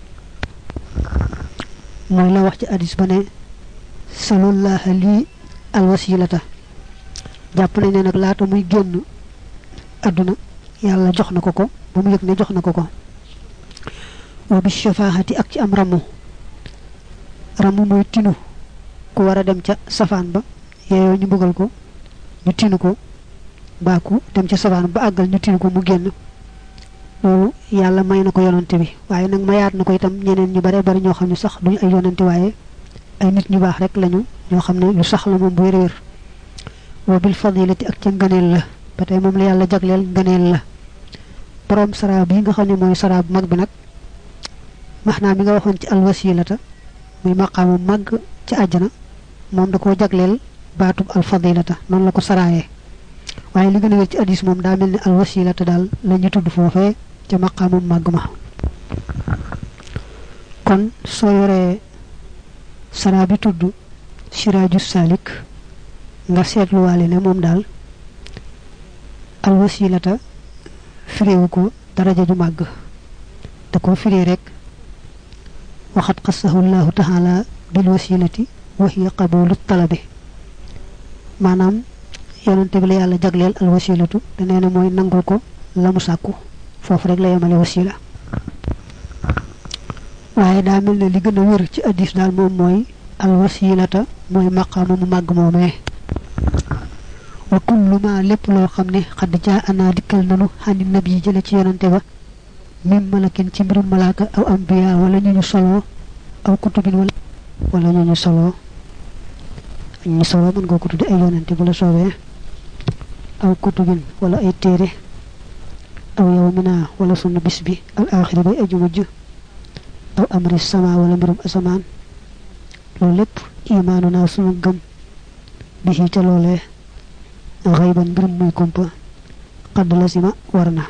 mooy la wax ci hadis ba ne sallallahu li al wasilata jàpp nañ ne nag laata muy génn àdduna yàlla jox na ko ko ba mu yëg ne jox na ko ko wa bi shafaahati ak ci am ramu mooy tinu ku war a dem ca safaan ba yeeyoo ñu bëggal ko ñu tinu ko mbaa ku dem ca safaan ba àggal ñu tinu ko mu génn loolu yàlla may na ko yonante bi waaye nag mayaat na ko itam ñeneen ñu bare bari ñoo xam ne sax duñu ay yonante waaye ay nit ñu baax rek lañu ñoo xam ne lu sax la moom bu wér wa bil fadilati ak ca ngëneel la ba tey moom la yàlla jagleel ngëneel la borom saraab yi nga xam ne mooy saraab mag bi nag maxnaa mi nga waxoon ci alwasilata muy maqaamu mag ci àjjana moom da koo jagleel baatub alfadilata noonu la ko saraayee waaye li gën a wér ci hadis moom daa mel ni alwasilata daal la ñu tudd foofee ca maqaamu mag ma kon soo yoree saraab bi tudd siraaju salik nga seetluwaale ne moom daal alwasilata firiwu ko daraja ju màgg da ko firi rek waxat xassahu llahu taala bil wasilati wa hiya qabulu talabi maanaam yonante bi la yàlla jagleel al wasilatu te nee na mooy nangul ko la mu sàkku foofu rek la yemale wasila waaye daa mel ne li gën a wér ci addis daal moom mooy al wasilata mooy maqaama mu màgg moomee wa kullu ma lépp loo xam ne xadd jaa anaa dikkal nanu xani nabi jële ci yonante ba mim malakin ci mbirum malaaka aw ambiya wala ñu solo aw kutubin wala ñu solo ñu solo mën nga ko tudde ay yonante bu la soobee aw kutubin wala ay téere aw yawmina wala sunu bis bi al axiri bay aju mujj aw amri sama wala mbirum asamaan loolu lépp imaanu naa sunu gëm bi ca loolee xayban mbirum muy kumpa xadd la sima war na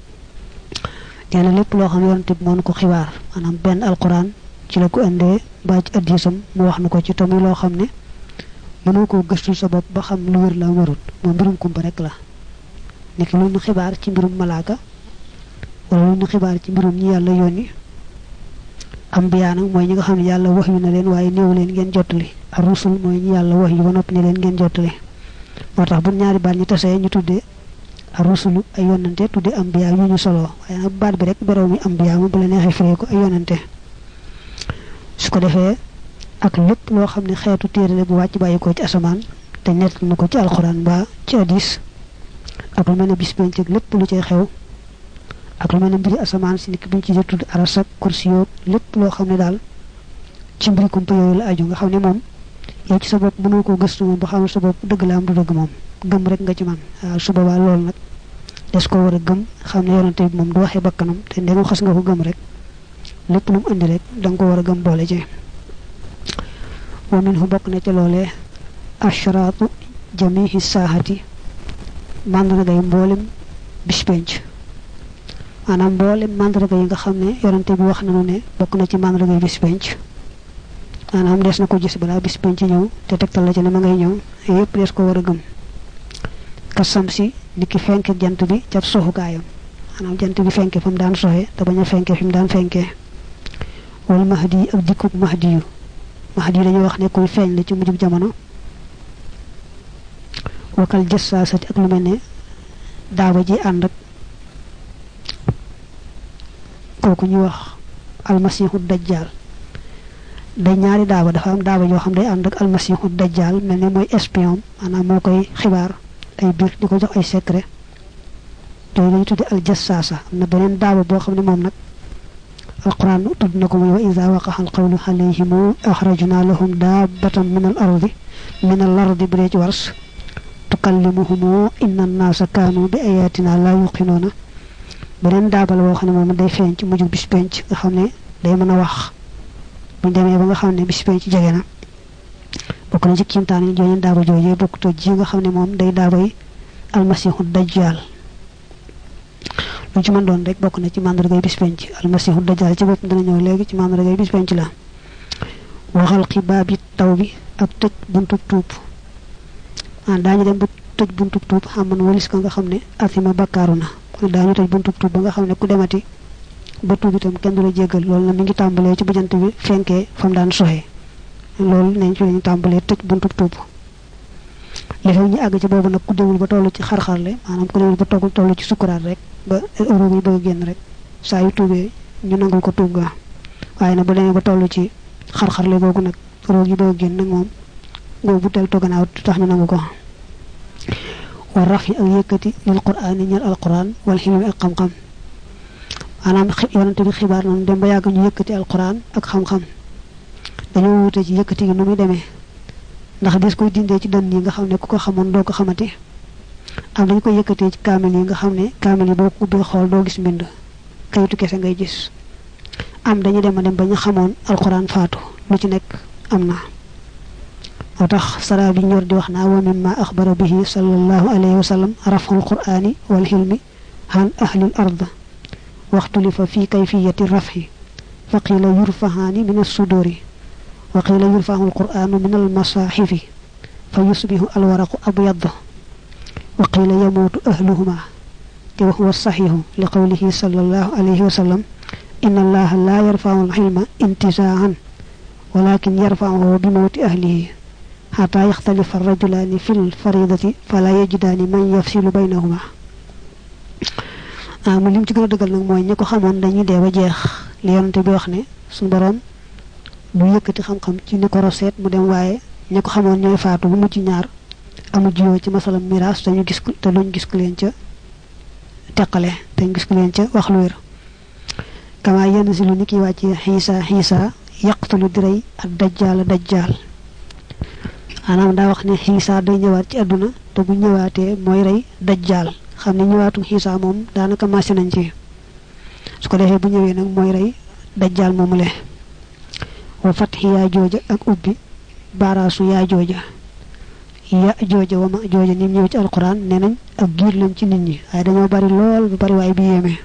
teena lépp loo xam yonante bi moo ko xibaar maanaam benn alquran ci la ko indee ba ci addisam mu wax na ko ci tamit loo xam ne mënoo koo gëstu sa bopp ba xam lu wér la wérut moom mbirum kumpa rek la nekk lu ñu xibaar ci mbirum malaaka wala lu ñu xibaar ci mbirum ñi yàlla yónni ambiya nag mooy ñi nga xam ne yàlla wax yu na leen waaye néew leen ngeen jottali ar rusul mooy ñi yàlla wax yu ba noppi ne leen ngeen jottali moo tax bu ñaari baat ñi tasee ñu tuddee ar rusulu ay yonante tuddee ambiya yu ñu solo waaye nag baat bi rek berew mi ambiya mu bu la neexee firee ko ay yonante su ko defee ak lépp loo xam ne xeetu téere la bu wàcc bàyyi ko ci asamaan te nett na ko ci alxuraan ba ci hadis ak lu mel ne bis penc ak lépp lu cay xew ak lu mel ne mbiri asamaan si nit bi ñu ci tudd aras ak kursi yoog lépp loo xam ne daal ci mbiri kumpa yooyu la aju nga xam ne moom yow ci sa bopp mënoo koo gëstu moom ba xamul sa bopp dëgg la am du dëgg moom gëm rek nga ci man waaw su boobaa loolu nag des ko war a gëm xam ne yonante bi moom du waxee bakkanam te ndegam xas nga ko gëm rek lépp lu mu indi rek da nga ko war a gëm boole ci wa minhu bokk na ca loolee ashraatu jamihi saahati màndargay mboolem bis penc maanaam mboolem màndarga yi nga xam ne yonante bi wax nañu ne bokk na ci màndargay bis penc maanaam des na ko gis balaa bis penc ñëw te tegtal la ci ne ma ngay ñëw yépp des ko war a gëm kasam si ni ki fenke jant bi ca soxukaayam maanaam jant bi fenke fa mu daan soxe te bañ a fenke fi mu daan fenkee wala mahdi yi ak dikkub mahdi yu dañuy wax ne kuy feeñ la ci mujjub jamono wakal jëssaasati ak lu mel ne daaba ji ànd ak kooku ñuy wax almasihu dajjal day ñaari daaba dafa am daaba yoo xam day ànd ak almasihu dajjal mel ne mooy espion maanaam moo koy xibaar ay biir di ko jox ay secret yooyu lañu tudde al jassaasa am na beneen daaba boo xam ne moom nag alquran tudd na ko muy wa iza waqa'a alqawlu alayhim akhrajna lahum dabbatan min al ardi bi ci wars tukallimuhum inna an-nasa kanu bi ayatina la yuqinuna beneen daabal boo xam ne moom day feeñ ci mujj bis penc nga xam ne day mën a wax bu demee ba nga xam ne bis penc jege na bokk na ci kiimtaan yi jooñeen daaba joojee bokk to ji nga xam ne moom day daabay almasihu dajjal lu ci mën doon rek bokk na ci màndargay bis penc almasihu dajjal ci bopp dana ñëw léegi ci màndargay bis penc la waxal xibaab yi taw bi ak tëj buntub tuub daañu dem ba tëj buntub tuub xam man walis ka nga xam ne asima bakkaaru na kon daañu tëj buntub tuub ba nga xam ne ku demati ba tuub itam kenn du la jéggal loolu na mi ngi tàmbalee ci bajant bi fenkee fa mu daan soxee loolu nañ ci lañu tàmbalee tëj buntub tuub li fekk ñu àgg ci boobu nag ku demul ba toll ci xar-xarle maanaam ku demul ba toll ci sukkuraat rek ba euro yi bëgg a génn rek saa yu tuubee ñu nangul ko tuub ga waaye nag bu demee ba toll ci xar-xarle googu nag euro yi bëgg a génn nag moom googu bu tel toganaaw tax ñu nangu ko war raf yi ak yëkkati lil qur'aan ñal alquran wal xilmi ak xam-xam maanaam yonante bi xibaar nañu dem ba yàgg ñu yëkkati alquran ak xam-xam dañoo wute ci yëkkati gi nu muy demee ndax des koy dindee ci dënn yi nga xam ne ku ko xamoon doo ko xamati am dañ koy yëkkatee ci kaamil yi nga xam ne kaamil yi boo ko ubbee xool doo gis mbind kayitu kese ngay gis am dañu dem ba ñu xamoon alquran faatu lu ci nekk am na moo tax sara bi ñor di wax naa wa mimma axbara bihi sallallahu alayhi wa sallam raful qur'ani wal hilmi an ahlil ard waxtulifa fi kayfiyati rafhi fa qila yurfahaani min as-suduri wa qila yurfahu al-qur'anu min al-masahifi fa yusbihu al-waraqu abyad wa qila yamutu ahluhuma wa huwa as-sahihu li qawlihi sallallahu alayhi wa sallam inna allaha la yarfa'u al-hilma intiza'an walakin yarfa'uhu bi mawti ahlihi حتى يختلف الرجلان في الفريضة فلا يجدان من يفصل بينهما mu lim ci gën a dëggal nag mooy ñi ko xamoon dañuy dee ba jeex li yonante bi wax ne suñu borom du yëkkati xam-xam ci ni ko roseet mu dem waaye ñi ko xamoon ñooy faatu bu mujj ñaar amu jiyoo ci masalam miraas te ñu gis te luñ gis ku leen ca teqale te ñu gis ku leen ca wax lu wér kama yenn si lu ni ki wàcce xiisa yaqtulu di rey ak dajjaal maanaam daa wax ne xiisa day ñëwaat ci àdduna te bu ñëwaatee mooy rey dajjaal xam ne ñëwaatum xiisa moom daanaka marché nañ ci su ko defee bu ñëwee nag mooy rey dajjaal moomule wa fatxi yaa jooja ak ubbi baaraasu yaa jooja wa ma jooja ni ñëw ci alquran nee nañ ak giir lañ ci nit ñi waaye dañoo bari lool bu bari waaye bi yéeme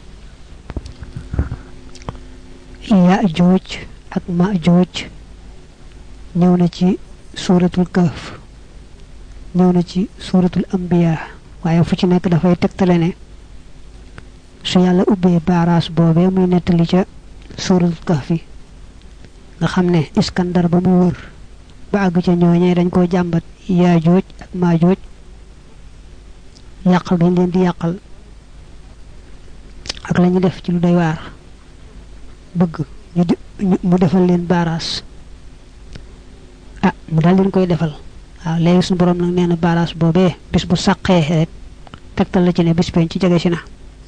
yaa jooj ak ma jooj ñëw na ci suuratul kahf ñëw na ci suuratul anbiya waaye fu ci nekk dafay tegtale ne su yàlla ubbee baaraas boobee muy nettali ca suuratul kahfi nga xam ne iskandar ba mu wër ba àgg ca ñooñee dañ koo jàmbat yaa jooj ak maa jooj yàqal dañ leen di yàqal ak la ñu def ci lu doy waar bëgg mu defal leen baaraas mu daal leen koy defal waaw léegi suñu borom nag nee na baaraas boobee bis bu sàqee rek tegtal la ci ne bis peñ ci jege si na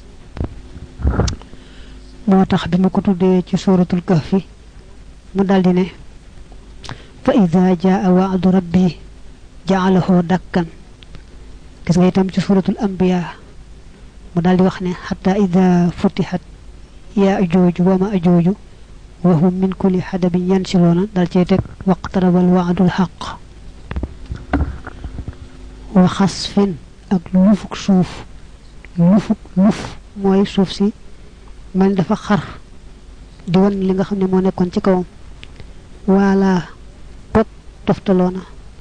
moo tax bi ma ko tuddee ci suuratul kahfi mu daldi ne fa ida jaa wa'du rabbi ja'alahu dakkan gis nga itam ci suuratul anbiya mu daldi wax ne hatta ida futihat ya'juuj wa ma'juuj wa hum min kulli hadabin yansiluuna dal cee teg waqtarabal wa'dul haqq wa xasfin ak lufuk suuf luf mooy suuf si mel dafa xar di wan li nga xam ne moo nekkoon ci kawam wala pop toftaloona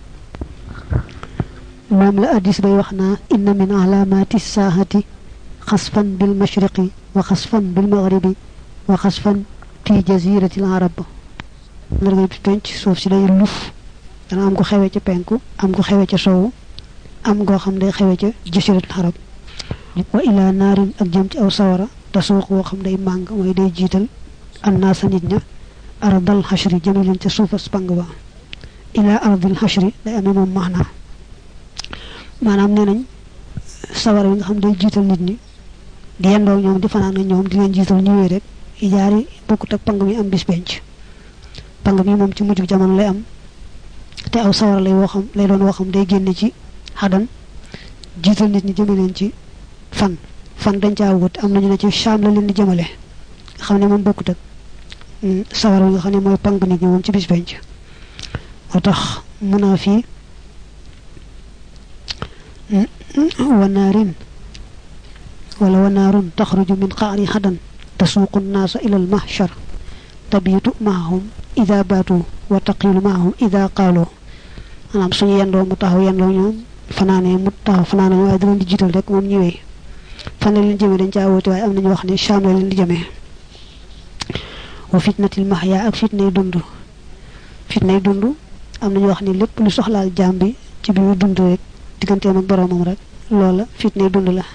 moom la addis bay wax naa inna min alaamati saahati xasfan bil mashriqi wa xasfan bil maghribi wa xasfan fi jaziratil arab ndargay bi penc suuf si day luf dana am ko xewee ca penku am ko xewee ca sowu am goo xam day xewee ca jaziratil arab wa ila naarin ak jëm ci aw sawara tasuuq woo xam day màng mooy day jiital annaasa nit ña ardal xashri jëme leen ca suufas pang ba ila ardil xashri day amee moom maanaam nee nañ sawara yi nga xam day jiital nit ñi di yendoo ñoom di fanaan ak ñoom di leen jiital ñëwee rek jaari bokkut ak pang mi am bis penc pang mi moom ci mujj jamono lay am te aw sawara lay doon woo xam day génne ci xadan jiital nit ñi jëme leen ci fan dañ caa wut am nañu ne ci Shaam la leen di jëmale nga xam ne moom bokkut ak sawara nga xam ne mooy pang nit ñi moom ci bis penc moo tax mun a fii wanaarin wala wanaarun taxruju min qaari xadan tasuuqu nnaasa ila al mahshar tabiitu maahum ida baatu wa taqilu maahum ida qaalu maanaam suñu yendoo mu taxaw yendoo ñoom fanaanee mu taxaw fanaane waaye da leen di jiital rek moom ñëwee fan la leen jëmee dañ caa woote waaye am nañu wax ne Shaam la leen di jëmee wa fitnatil mahya ak fitnay dund am nañu wax ne lépp lu soxlaal jaam bi ci bi mu dund rek digganteem ak boroomam rek loola fitnay dund la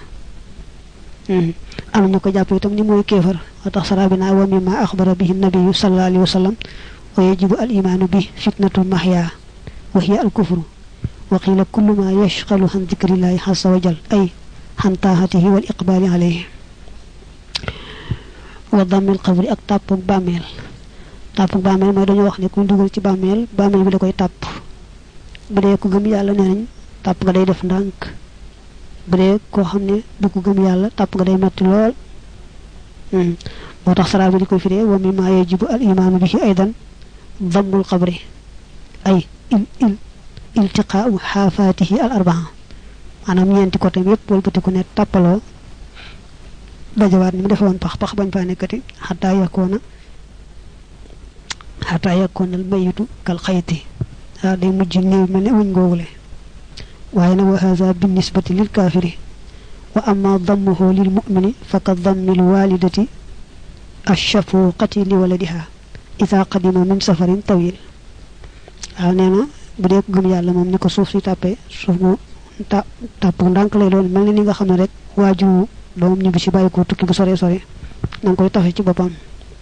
am nañu ko jàpp itam ni mooy kéefar wa tax sara bi naa wa mimma axbara bihi nabiyu sallallahu alayhi wa sallam wa yajibu al imaanu bi fitnatul mahya wa hiya al kufru wa qila kullu ma yashghalu an dhikrillahi azza wa jal ay an taahatihi wal iqbaali alayhi wa dammil qabri ak tàppug bàmmeel mooy dañoo wax ne ku dugal ci bàmmeel bi da koy tàpp bu dee ku gëm yàlla nee nañ tàpp nga day def ndànk bu dee koo xam ne du ko gëm yàlla tàpp nga day metti lool moo tax sara bi di koy firee wa mimma yajibu al imaanu bihi aydan dammul qabri ay iltiqaau xaafaatihi al arbaa maanaam ñeenti côté yépp wëlbatiku ne tàppaloo dajawaat ni mu defe woon pax bañ faa nekkati xataa yakkoon al mayitu kal xayti waaw day mujj néew mel ne wuñ googule waaye nag wa haza bin nisbati lil kaafiri wa amma dammuhu lil mumini fa ka dammil walidati achafuqati li waladiha ida qadima min safarin tawil waaw nee na bu dee ko gëm yàlla moom ni ko suuf si tàppee suuf mu tàpp ndànk lay doon mel ni nga xam ne rek waajuru doom ñu bi ci bayiko tukki bu sore sore nang koy taxé ci bopam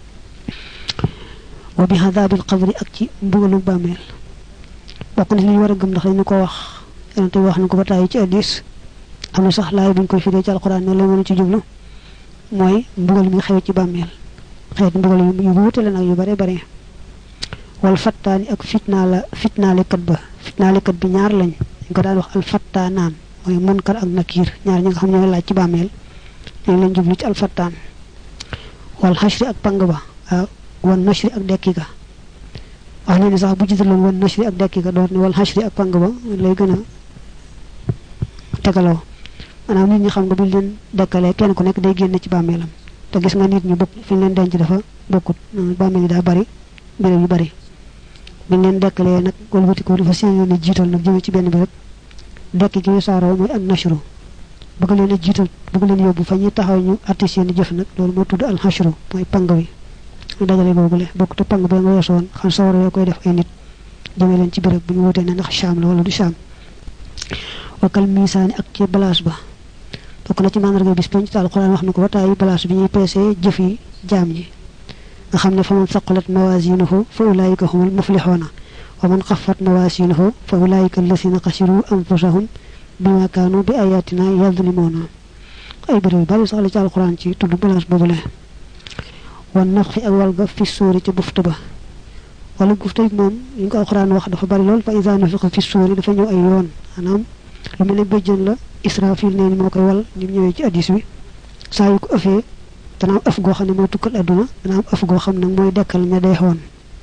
wa bi hadabil qabri ak ci mbugalu bàmmeel bokk na li ñu war a gëm ndax dañu ko wax yonente wax na ko ba tàyyi ci hadis am na sax laay buñ koy firee ci alquran ne la mën ci jublu mooy mbugal mi xew ci bàmmeel xeet mbugal yu wuute la nag yu bare bare wal fattaani ak fitnaalekat bi ñaar lañ dañ ko daan wax al fattanaan mooy munkar ak nakir ñaar ñi nga xam ñooy laaj ci bàmmeel dañ leen jublu ci al fattaan wal xashri ak pang ba wan nashri ak dekki ga wax na ni sax bu jiitaloon wan nashri ak dekki ga door ni wal xashri ak pang ba lay gën a tegaloo maanaam nit ñi xam nga buñ leen dekkalee kenn ku nekk day génn ci bàmmeelam te gis nga nit ñi bokk fi ñu leen denc dafa bokkut bàmmeel yi daa bari béréb yu bari buñ leen dekkalee nag wëlbatiku dafa seen yoon a jiital nag jëme ci benn bi rek dekki gi saaroo mooy ak nashru bëgg leen a jiital bëgg leen yóbbu fa ñuy taxaw ñu atti seen jëf nag loolu moo tudd al xashru mooy pang wi dajale googule bokk te pang ba nga weesoon xam sawara yoo koy def ay nit jëme leen ci béréb bu ñu wutee ne ndax Shaam la wala du Shaam wakal misaani ak ci balance ba bokk na ci mandarga bis penc te alquran wax na ko ba tàyyi balance bi ñuy peesee jëf yi jaam ñi nga xam ne fa man saqulat mawazinuhu fa ulaika humul muflixoona wa man xaffat mawazinuhu fa ulaika allasina xasiru anfusahum bima kaanu bi ayatina yadlimoona ay béréb yu bari sax la ci alquran ci tudd balance boobule wan nafxi ak walga fi suuri ci bufta ba wala bufta yi moom li nga ko alquran wax dafa bari lool fa isa nafiqa fi suuri dafa ñëw ay yoon maanaam lu mel ne bëjjën la Israfil nee ni moo koy wal ni mu ñëwee ci hadis bi saa yu ko ëffee dana am ëff goo xam ne mooy tukkal adduna dana am ëff goo xam ne mooy dekkal ña deexoon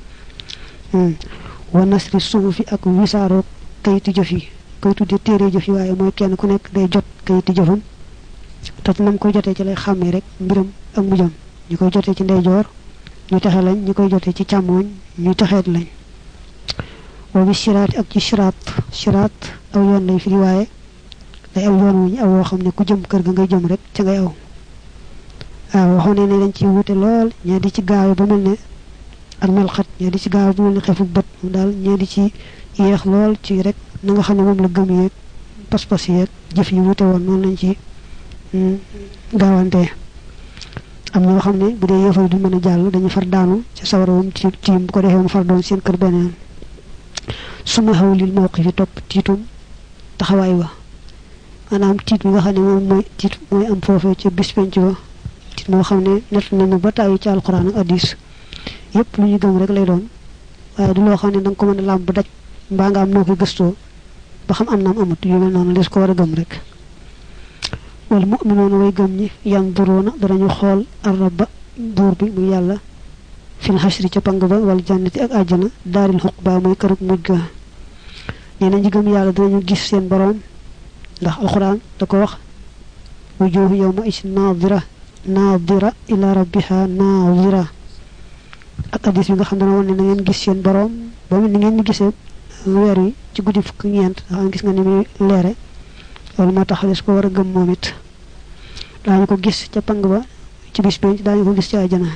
wa nasri suhufi ak wisaaroo kayiti jëf yi koy tuddee téere jëf yi waaye mooy kenn ku nekk day jot kayiti jëfam te nam koy jotee ci lay xàmmee rek mbiram ak mujjam ñi koy jotee ci ndeyjoor ñu taxe lañ ñi koy jotee ci càmmooñ ñu taxeet lañ wa bi siraati ak ci siraat aw yoon lay firi waaye day aw yoon wu ñu aw woo xam ne ku jëm kër ga ngay jëm rek ca ngay aw waaw waxoon ne dañ ci wute lool ñee di ci gaawe ba mel ne ak melxat ñee di ci gaawe ba mel ne xefuk bët moom daal ñee di ci yéex lool ci rek na nga xam ne moom la gëm yeeg pas-pas yeeg jëf yi wute woon noonu lañ ci gaawante am ñoo xam ne bu dee yéefar du mën a jàll dañu far daanu ci sawarawum ci tiim bu ko defee mu far doon seen kër beneen suma xawlil mawqifi topp tiitum taxawaay ba maanaam tiit bi nga xam ne moom mooy tiit mooy am foofee ci bis penc ba tiit moo xam ne nett nañu ba tàyyi ci alquran ak hadis yépp lu ñu gëm rek lay doon waaye du loo xam ne da nga ko mën a làmb daj mbaa nga am noo koy gëstoo ba xam am naam amut yu mel noonu des ko war a gëm rek wal mu'minoona way gëm ñi yanduruuna danañu xool arraba buur bi muy yàlla fil xasri ca pang ba wal jannati ak àjjana daaril xuqba mooy kërug mujj ga nee na ñi gëm yàlla danañu gis seen borom ndax alquran da ko wax wujuhu yawma is naadira ila rabbiha naadira ak hadis bi nga xam ne woon ne na ngeen gis seen borom ba ni ngeen ni gisee weer wi ci guddi fukk ñeent ndax gis nga ni muy leere loolu moo tax des ko war a gëm moom it daañu ko gis ca pang ba ci bis penc daañu ko gis ci àjjana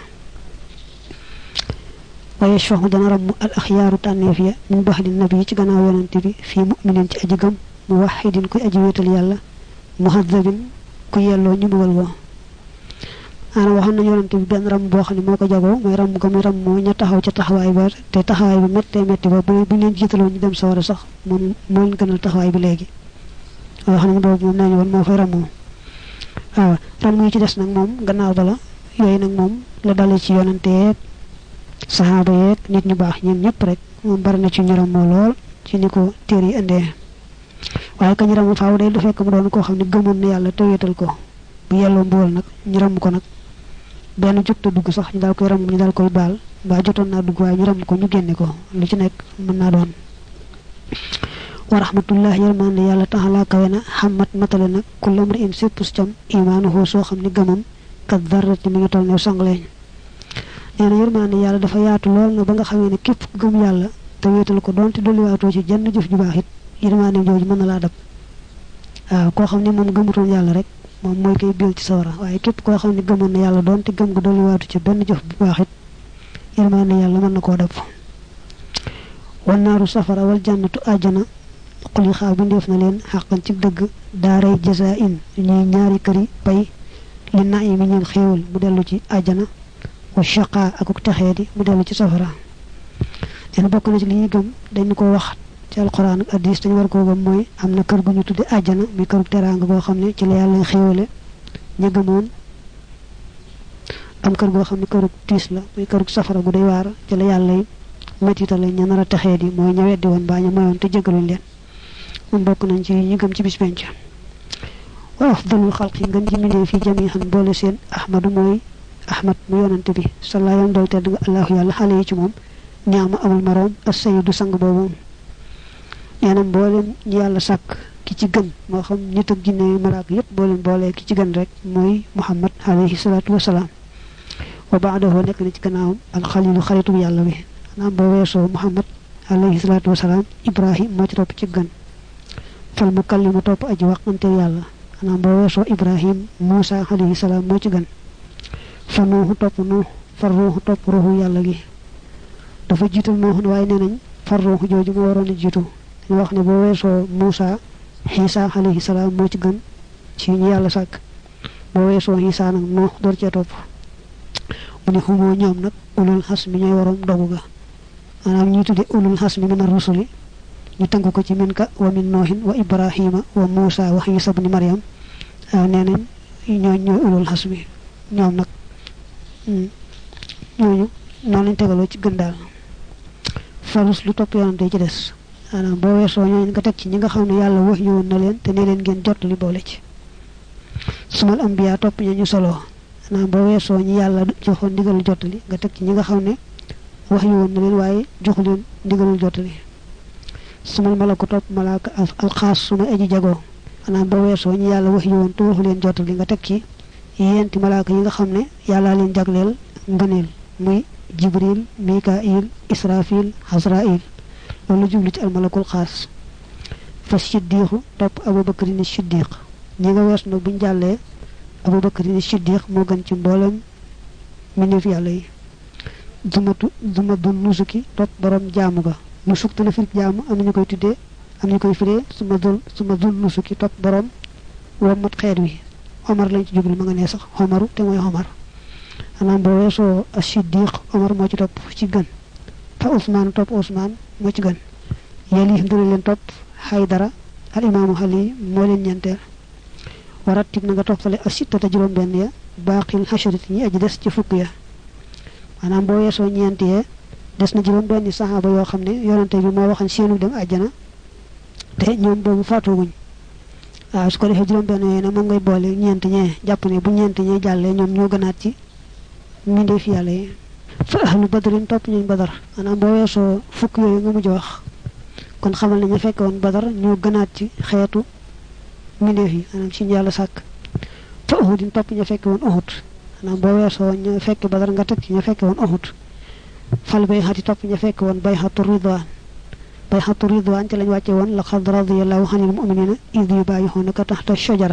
waaye soxna dana ramm al axyaaru tànneef ya min baxdi nabi ci gannaaw yonante bi fii muminin ci aji gëm mu waxidin kuy aji wéetal yàlla muhadabin ku yelloo ñu mbugal woo ana waxoon na yonante bi benn ram boo xam ne moo ko jagoo mooy ram ga muy ram moo ña taxaw ca taxawaay ba te taxawaay bi méttee métti ba bu leen jiitaloon ñu dem sawara sax moom moo leen gënal taxawaay bi léegi wax nañu boobu moom nañu woon moo fay ramoo waaw ram yi ci des nag moom gannaaw ba la yooyu nag moom la dale ci yonante yeeg saxaaba yeeg nit ñu baax ñeen ñëpp rek moom bari na ci ñu ramoo lool ci ni ko téer yi indee waaye ka ñu ramu faaw day du fekk mu doon koo xam ne gëmoon na yàlla te wéetal ko bu yelloo mbugal nag ñu ram ko nag benn jug te dugg sax ñu daal koy ram ñu daal koy baal mbaa jotoon naa dugg waaye ñu ram ko ñu génne ko lu ci nekk mën naa doon wa rahmatullah yërmande yàlla taxalaa kawe na xamat matale nag ku lamri in séppus cam imaanuhu soo xam ne gëmam kat darrati mi ngi toll ne sangleeñ nee na yërmande yàlla dafa yaatu lool na ba nga xamee ne képp ku gëm yàlla te wéetal ko doonte dolliwaatoo ci jenn jëf ju baax it yërmande jooju mën na laa dab waaw koo xam ne moom gëmutoon yàlla rek moom mooy koy bil ci sawara waaye képp koo xam ne gëmoon na yàlla doonte gëm nga dolliwaatu ci benn jëf bu baax it yërmande yàlla mën na koo dab wan naaru safara wal jannatu àjjana xuli xaa bi ndeef na leen xàqan ci dëgg daaray jaza in ñuy ñaari këri pay li naimi ñeel xéewal mu dellu ci àjjana wa shaqa akuk texee di mu dellu ci safara leen bokk na ci li ñuy gëm dañ ko wax ci alquran ak hadis dañ war koo gëm mooy am na kër gu ñu tudde àjjana mi kërug teraanga goo xam ne ci la yàlla xéewale ña gëmoon am kër goo xam ne kërug tiis la muy kërug safara gu day waar ci la yàlla metitale ña nar a texee di mooy ña weddi woon baa ña moyoon te jégaluñ leen moom bokk nañ ci ñi gëm ci bis penc wa afdalul xalqi ngën ji mindee fi jamihan boole seen ahmadu mooy ahmad mu yonante bi sallallahu alayhi wa sallam tedd nga allahu yàlla xale yi ci moom ñaama amul maroom as sayyidu sang boobu nee na mboolem ñi yàlla sàkk ki ci gën moo xam nit ak jinne malaaka yépp boo leen boolee ki ci gën rek mooy muhammad alayhi salaatu wasalaam wa baadahu nekk na ci gannaawam alxalilu xaritu yàlla bi maanaam boo weesoo muhammad alayhi salaatu wasalaam ibrahim moo ci topp ci gën fal mukallimu topp aji waxante yàlla maanaam boo weesoo ibrahim muusa alayhi salaam moo ci gën fa nuuxu topp nuux far ruuxu topp ruuxu yàlla gi dafa jiital nuuxu waaye nee nañ far ruuxu jooju moo waroon a jiitu ñu wax ne boo weesoo muusa xiisa alayhi salaam moo ci gën ci ñu yàlla sàkk boo weesoo xiisa nag nuux door cee topp mu ne xumoo ñoom nag ulul xasmi ñooy waroom dogu ga maanaam ñuy tudde ulul xasmi min ar-rusuli ñu tënk ko ci min ka wa min noohin wa ibrahima wa muusa wa xiisa bni maryam nee nañ ñooy ulul xasmi ñoom nag ñooñu noonu lañ tegaloo ci gën daal falus lu topp yoonante ci des maanaam boo weesoo ñooñu nga teg ci ñi nga xam ne yàlla wax yowoon na leen te ne leen ngeen jot li boole ci sumal ambiya topp ña ñu solo maanaam boo weesoo ñi yàlla joxoon ndigalul jottali nga teg ci ñi nga xam ne wax yowoon na leen waaye joxu leen ndigalul jottali sumal malaku topp malaaka alxaas suma aji jagoo maanaam boo weesoo ñi yàlla wax yowoon te waxu leen jottali nga teg ci yenti malaaka yi nga xam ne yàllaa leen jagleel ngëneel muy jibril mikail israfil hasrail loolu jublu ci almalakul xaas fa siddiqu topp abubakrin siddiq ñi nga wees nag buñ jàllee abubakrin siddiq moo gën ci mboolem minif yàlla yi duma dun nusuki topp borom jaamu ga nusuk te la firig jaamu am nañu koy tuddee am nañu koy firee suma dun nusuki topp borom wommat xeet wi omar lañ ci jublu ma nga nee sax omaru te mooy omar maanaam boo weesoo as-siddiq omar moo ci topp ci gën fa usmaan topp usmaan moo ci gën yelif dina leen topp xaydara al imaamu ali moo leen ñeenteel waratib na nga toppale as-sittata juróom benn ya baaqil xasharit ñi aji des ci fukk ya maanaam boo weesoo ñeent yee des na juróom benn saxaaba yoo xam ne yonante bi moo waxan seenu dem àjjana te ñoom boobu faatooguñ waaw su ko defee juróom benn yooyu nag moom ngay boole ñeent ñee jàpp ne bu ñeent ñee jàllee ñoom ñoo gënaat ci mbindeef yàlla yi fa ahlu badrin topp ñuñ badar maanaam boo weesoo fukk yooyu nga mujj wax kon xamal ne ñu fekke woon badar ñoo gënaat ci xeetu mbindeef yi maanaam ci yàlla sàkk fa uhudin topp ñu fekke woon uhud maanaam boo weesoo ñu fekke badar nga teg ci ñu fekke woon uhud fal bay xati topp ñu fekke woon bay xatu ridwaan bay xatu ridwaan ci lañ wàcce woon laqad radiyallahu anil mu'minina id yubayi'unaka tahta shajara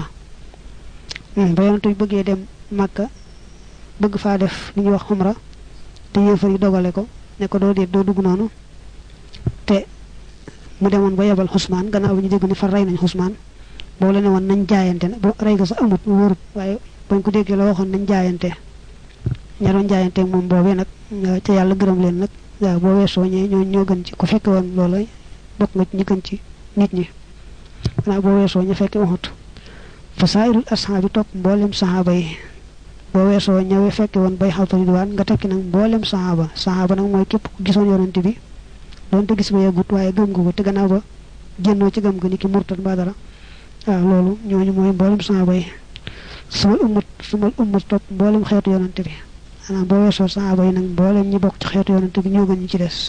ba yonent bi bëggee dem Makka bëgg faa def li ñuy wax umra te yéefar yi dogale ko ne ko doo dugg noonu te mu demoon ba yebal Usmaan gannaaw bi ñu dégg ni far rey nañ Usmaan boo la ne woon nañ jaayante ne bo rey ga sax amut mu wóorut waaye bañ ko déggee la waxoon nañ jaayante ña doon jaayante moom boobee nag ca yàlla gërëm leen nag waaw boo weesoo ñoo gën ci ku fekke woon loola bokk nga ci ñi gën ci nit ñi gannaaw boo weesoo ñu fekke waxut fa saa'irul ashaabi topp mboolem saxaaba yi boo weesoo ñëwee fekke woon bay xawtu ridwaan nga tekki nag mboolem saxaaba nag mooy képp ku gisoon yonante bi doonte gis ba yeggut waaye gëm nga ko te gannaaw ba génnoo ci gëm nga ni ki murtad ba dara waaw loolu ñooñu mooy mboolem saxaaba yi sumal ummat topp mboolem xeetu yonante bi maanaam boo weesoo saxaaba yi nag mboolem ñi bokk ci xeetu yonante bi ñoo gën ñi ci des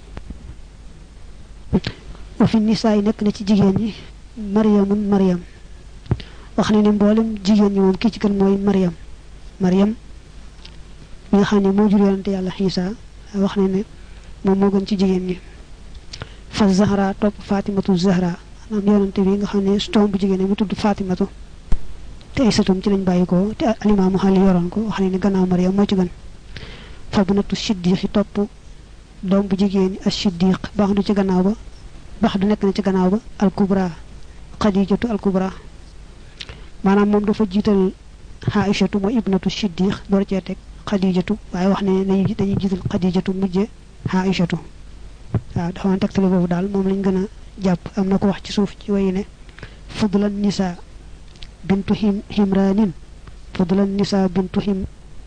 wa fi nisaa yi nekk na ci jigéen ñi maryam wax na ne mboolem jigéen ñi moom kii ci gën mooy maryam mi nga xam ne moo jur yonante yàlla Xiisa wax na ne moom moo gën ci jigéen ñi fa zahra topp fatimatu zahra maanaam yonante bi nga xam ne doom bu jigéen mu tudd fatimatu te ay sëtam ci lañ bàyyi ko te alimaamu xali yoroon ko wax ne gannaaw maryam moo ci gën fa bunatu siddiq topp doom bu jigéen as siddiq baax du ci gannaaw ba baax du nekk na ci gannaaw ba al kubra xadijatu al kubra maanaam moom dafa jiital Aïchatu mooy ibnatu Siddiq door cee teg Xadijatu waaye wax ne dañuy jiital Xadijatu mujje Aïchatu waaw dafa tegtale boobu daal moom lañ gën a jàpp am na ko wax ci suuf ci wayi ne fudlan nisa bintu himranin fudlan nisa bintu him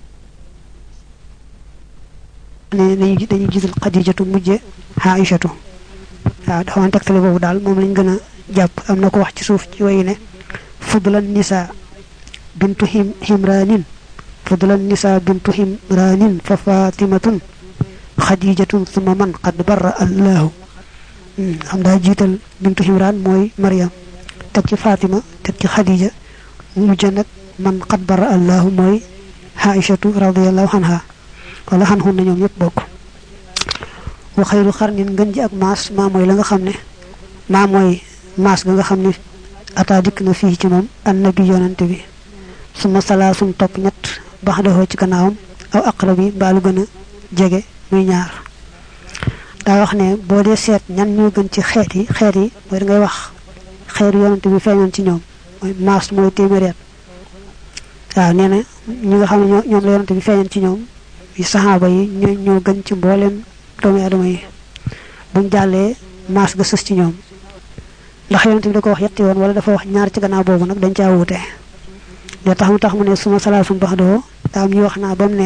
ne dañuy jiital Xadijatu mujje Aïchatu waaw dafa tegtale boobu daal moom lañ gën a jàpp am na ko wax ci suuf ci wayi ne fudlan nisa bintu himranin fudlan nisa bintu himranin fa fatimatun xadijatun summa man qad barra allahu xam daa jiital bintu himran mooy Maryam teg ci Fatima teg ci Xadija mujj nag man qad barra allahu mooy Aïchatu radiyallahu anha wala xan na ñoom ñëpp bokk wa xayru xarnin ngën ji ak maas maa mooy la nga xam ne maa mooy maas ga nga xam ne ataa dikk na fii ci moom annabi yonante bi suma salaasun topp ñett bax dafoo ci gannaawam aw aqrab yi mbaalu gën a jege muy ñaar daa wax ne boo dee seet ñan ñoo gën ci xeet yi mooy da ngay wax xeetu yonante bi feeñoon ci ñoom mooy maas mooy téeméeri at waaw nee na ñi nga xam ne ñoom la yonante bi feeñoon ci ñoom yi saxaaba yi ñoo gën ci mbooleem doomu aadama yi buñ jàllee maas ga sës ci ñoom ndax yonante bi da ko wax yetti yoon wala dafa wax ñaar ci gannaaw boobu nag dañ caa wuute yoo tax mu ne suma salaasum bax doo daa am ñu wax naa ba mu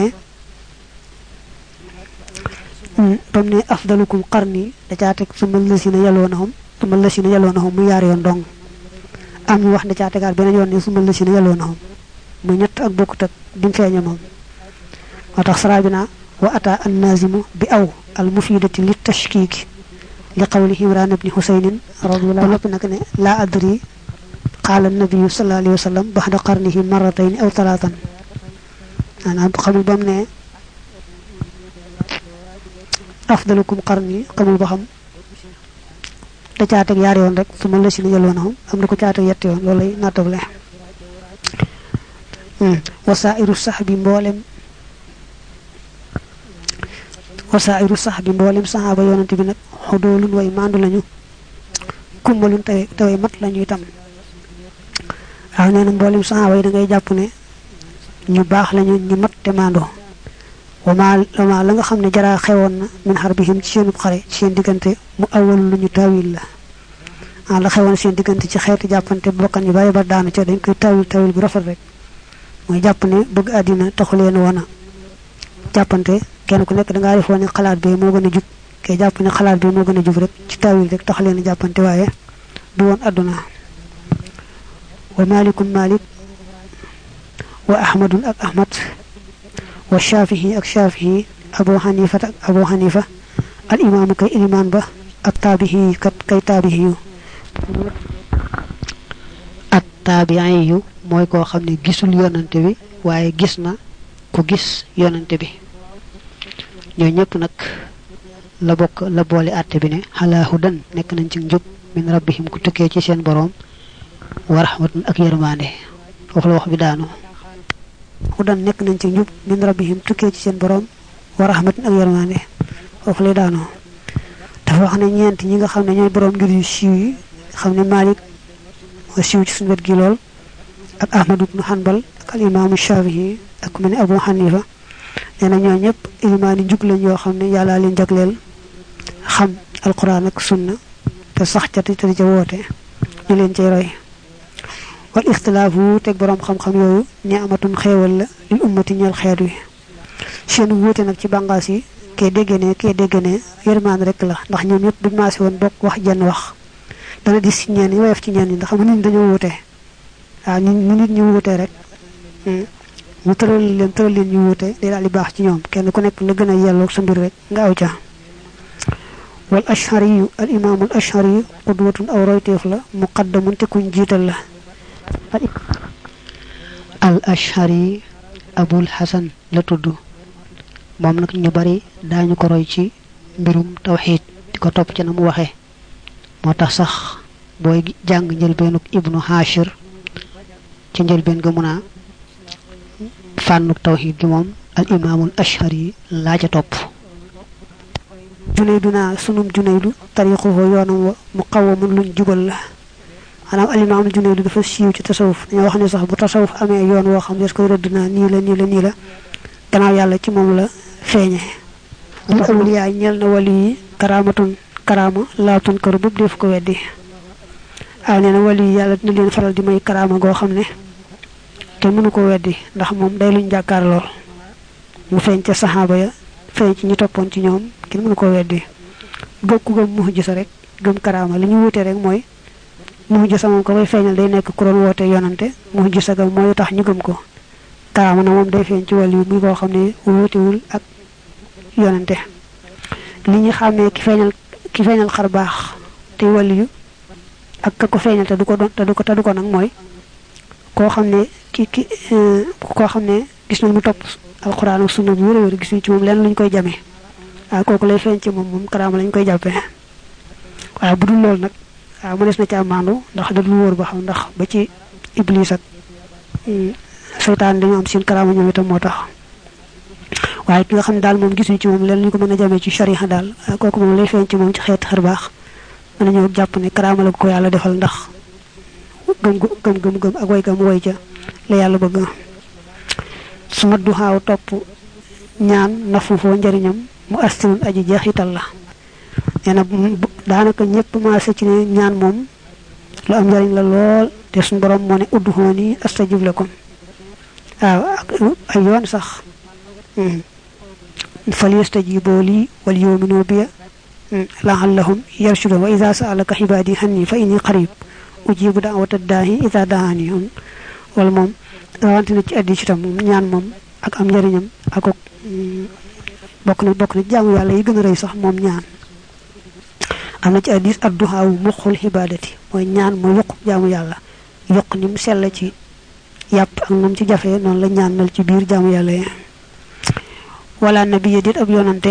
ne afdalukum qarni da caa teg suma lasina yaloonahum mu yaar yoon dong am ñu wax da caa tegaat beneen yoon ne suma lasina yaloonahum mu ñett ak bokkut ak dim feeñe moom moo tax sarabina wa ata annazimu bi aw al mufidati li tashkiki li qawli Imran ibni Husaynin radiyallahu anhu noppi nag ne laa adri qaala nabiyu sallallahu alayhi wa sallam baxda qarnihi marratayni aw talaatan maanaam xamul ba mu ne afdalukum qarni xamul ba xam da caa teg yaar yoon rek su ma la si ne yaloonahum am na ko caa teg yetti yoon loolu lay nattable wasairu sax bi mboolem saxaaba yonante bi nag xodoolun way maandu lañu kumbalun taway mat lañu itam waaw nee na mboolem saxaaba yi da ngay jàpp ne ñu baax lañu ñu mat te maandoo wama la nga xam ne jaraa xewoon na min xarbihim ci seenub xare ci seen diggante mu awal lu ñu tawil la la xewoon seen diggante ci xeeti jàppante bokkan yu bari ba daanu ca dañ koy tawil bu rafet rek mooy jàpp ne bëgg àddina taxuleen woon a jàppante kenn ku nekk dangaa defoon ne xalaat bi moo gën a jub kay jàpp ne xalaat bi moo gën a jub rek ci tawil rek taxuleen a jàppante waaye du woon àdduna wa malikun malik wa ahmadun ak ahmad wa shafihi ak shafihi abu hanifa al imaamu kay ilimaan ba ak taabihi kat kay taabihi yu ak taabi'i yu mooy koo xam ne gisul yonante bi waaye gis na ku gis yonante bi ñoo ñëpp nag la boole àtte bi ne xalaa hudan nekk nañ ci njub min rabbihim ku tukkee ci seen boroom wa rahmatun ak yërmande foofu la wax bi daanu hudan nekk nañ ci njub min rabbihim tukkee ci seen boroom wa rahmatun ak yërmande foofu lay daanu dafa wax ne ñeent ñi nga xam ne ñooy boroom ngir yu siiw yi xam ne Malik moo siiw ci suñu wet gi lool ak Ahmad ibnu Hanbal ak al imaamu Shafi'i ak ku mel ne Abu Hanifa nee na ñoo ñëpp ilimaani njub lañ yoo xam ne yàllaa leen jagleel xam alquran ak sunna te sax ca te di ca woote ñu leen cay roy wal ixtilaafu teg boroom xam-xam yooyu ni'matun xéewal la lil ummati ñeel xeet wi seen wuute nag ci bàngaas yi kee dégg ne yërmaan rek la ndax ñoom ñëpp buñ maase woon bokk wax jenn wax dana dis ci ñeen ñi woyof ci ñeen ñi ndax nit ñi dañoo wuute waaw ñu nit ñu wuute rek mu tëral leen ñu wuute day daal di baax ci ñoom kenn ku nekk la gën a yelloog sa mbir rek nga aw ca wal ashariyu al imaamul ashari qudwatun aw royteef la muqaddamun te kuñ jiital la al ashari abul hasan la tudd moom nag ñu bari daañu ko roy ci mbirum tawxiid di ko topp ci na mu waxee moo tax sax booy jàng njëlbeenuk ibnu hashir ci njëlbeen ga mun a fànnuk tawxiid gi moom al imaamul ashari laa ca topp junaydu naa sunum junaydu tariquhu yoonam wa muqawamun luñ jubal la maanaam alimaam Junayd dafa siiw ci tasawuf dañoo wax ne sax bu tasawuf amee yoon woo xam des koy rëdd naa nii la gannaaw yàlla ci moom la feeñe lil awliyaa ñeel na wali yi karaamatun karaama laatun kër bub def ko weddi waaw nee na wali yi yàlla dina leen faral di may karaama goo xam ne te mënu ko weddi ndax moom day luñ jàkkaar lool mu feeñ ca saxaaba ya feeñ ci ñu toppoon ci ñoom kenn mënu ko weddi bokku gëm mu'jiza rek gëm karaama li ñu wute rek mooy mu'jiza moom ko bay feeñal day nekk ku doon woote yonante mu'jiza ga mooy tax ñu gëm ko karaama na moom day feeñ ci wàll yi muy koo xam ne wuutewul ak yonante li ñu xàmmee ki feeñal xar baax te wàll yu ak ka ko feeñal te du ko nag mooy koo xam ne koo xam ne gis nañ mu topp alxuraan ak sunna bu wér gis nañ ci moom leen luñ koy jamee waaw kooku lay feeñ ci moom karaama lañ koy jàppee waaye bu dul loolu nag waaw mënees na ci amaandu ndax da dul wóor ba xam ndax ba ci iblis ak seytaan dañu am seen karaama ñoom itam moo tax waaye ki nga xam ne daal moom gisuñu ci moom leen luñ ko mën a jamee ci sharia daal kooku moom lay feeñ ci moom ci xeeti xar baax mën nañoo jàpp ne karaama la ko yàlla defal ndax gëm ak way gam woy ca la yàlla bëgg su ma duxaaw topp ñaan nafu foo njëriñam mu astinun aji jeexital la nee na daanaka ñëpp maase ci ne ñaan moom lu am njëriñ la lool te suñu borom moo ne udduhooni astajib lakum waaw ay yoon sax fal yastajibu lii wal yu'minu biya la'allahum yarshudun wa idha sa'alaka ibadi anni fa inni qarib ujibu da'wata da'i idha da'ani wala moom rawante na ci addi ci tam ñaan moom ak am njëriñam ak bokk na jaamu yàlla yi gën a rëy sax moom ñaan am na ci addis adduhaawu muqul ibadati mooy ñaan mooy yokk jaamu yàlla yokk ni mu sell ci yàpp ak nam ci jafe noonu la ñaan mel ci biir jaamu yàlla yi wala nabiya dit ab yonante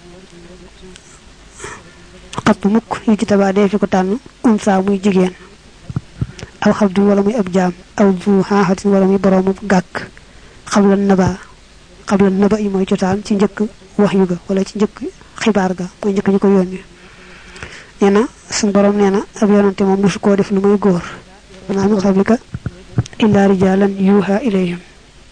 xattu mukk yu ci tabaa dee fi ko tànn unsa muy jigéen aw xabdu wala muy ab jaam aw zu xaaxatin wala muy boroomu gàkk xabla naba yi mooy cosaan ci njëkk wax yu ga wala ci njëkk xibaar ga mooy njëkk ñu ko yónni nee na suñu borom nee na ab yonante moom mosu koo def lu muy góor manaa min qablika illa rijalan yuha ilayhim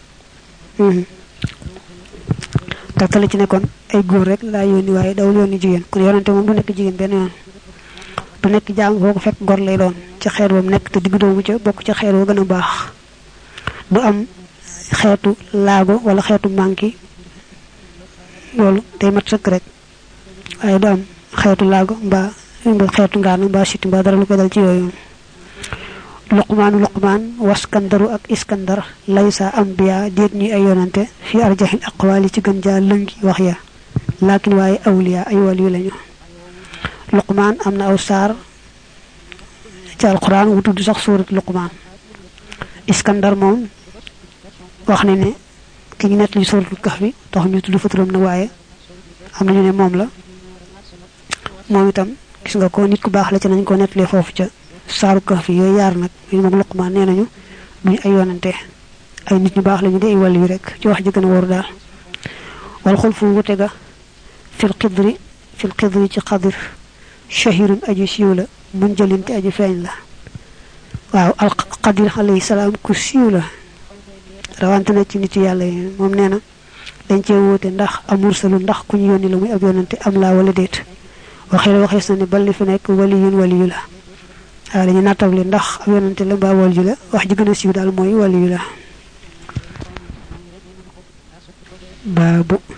taktale ci nekkoon ay góor rek laa yónni waaye dawul yónni jigéen kon yonante moom du nekk jigéen benn yoon du nekk jaam foo ko fekk gor lay doon ci xeet wam nekk te diggu doomu ca bokk ci xeet wa gën a baax du am xeetu laago wala xeetu manki loolu day mat sëkk rek waaye du am xeetu laago mbaa xeetu ngaana mbaa siti mbaa dara lu koy dal ci yooyu luqmaan waskandaru ak iskandar laysa ambiya déet ñuy ay yonante fi arjaxil aqwaali ci gën jaa lëngi wax ya laakin waaye awliya ay waliyu lañu luqmaan am na aw saar ci alquran wu tudd sax suurat luqmaan iskandar moom wax ne ne ki ñu nett li suuratul kahfi tax ñu tudd fa turam na waaye am nañu ne moom la moom itam gis nga ko nit ku baax la ci nañ ko nettalee foofu ca saaru kahfi yooyu yaar nag ñu moom luqmaan nee nañu duñu ay yonante ay nit ñu baax lañu di ay wàll yu rek ci wax ji gën a wóoru daal wal xulfu wute ga fil xidri ci xadir shahirun aji siiw la mun jëlin te aji feeñ la waaw al qadir alayhi salaam ku siiw la rawante na ci nit yàlla yi moom nee na dañ cee wóote ndax amursalu ndax ku ñu yónni la muy ab yonante am laa wala déet waxees na ne bal li fi nekk waliyu la waaw dañu nattable ndax ab yonante la mbaa waliyu la wax ji gën a siiw daal mooy waliyu la baabu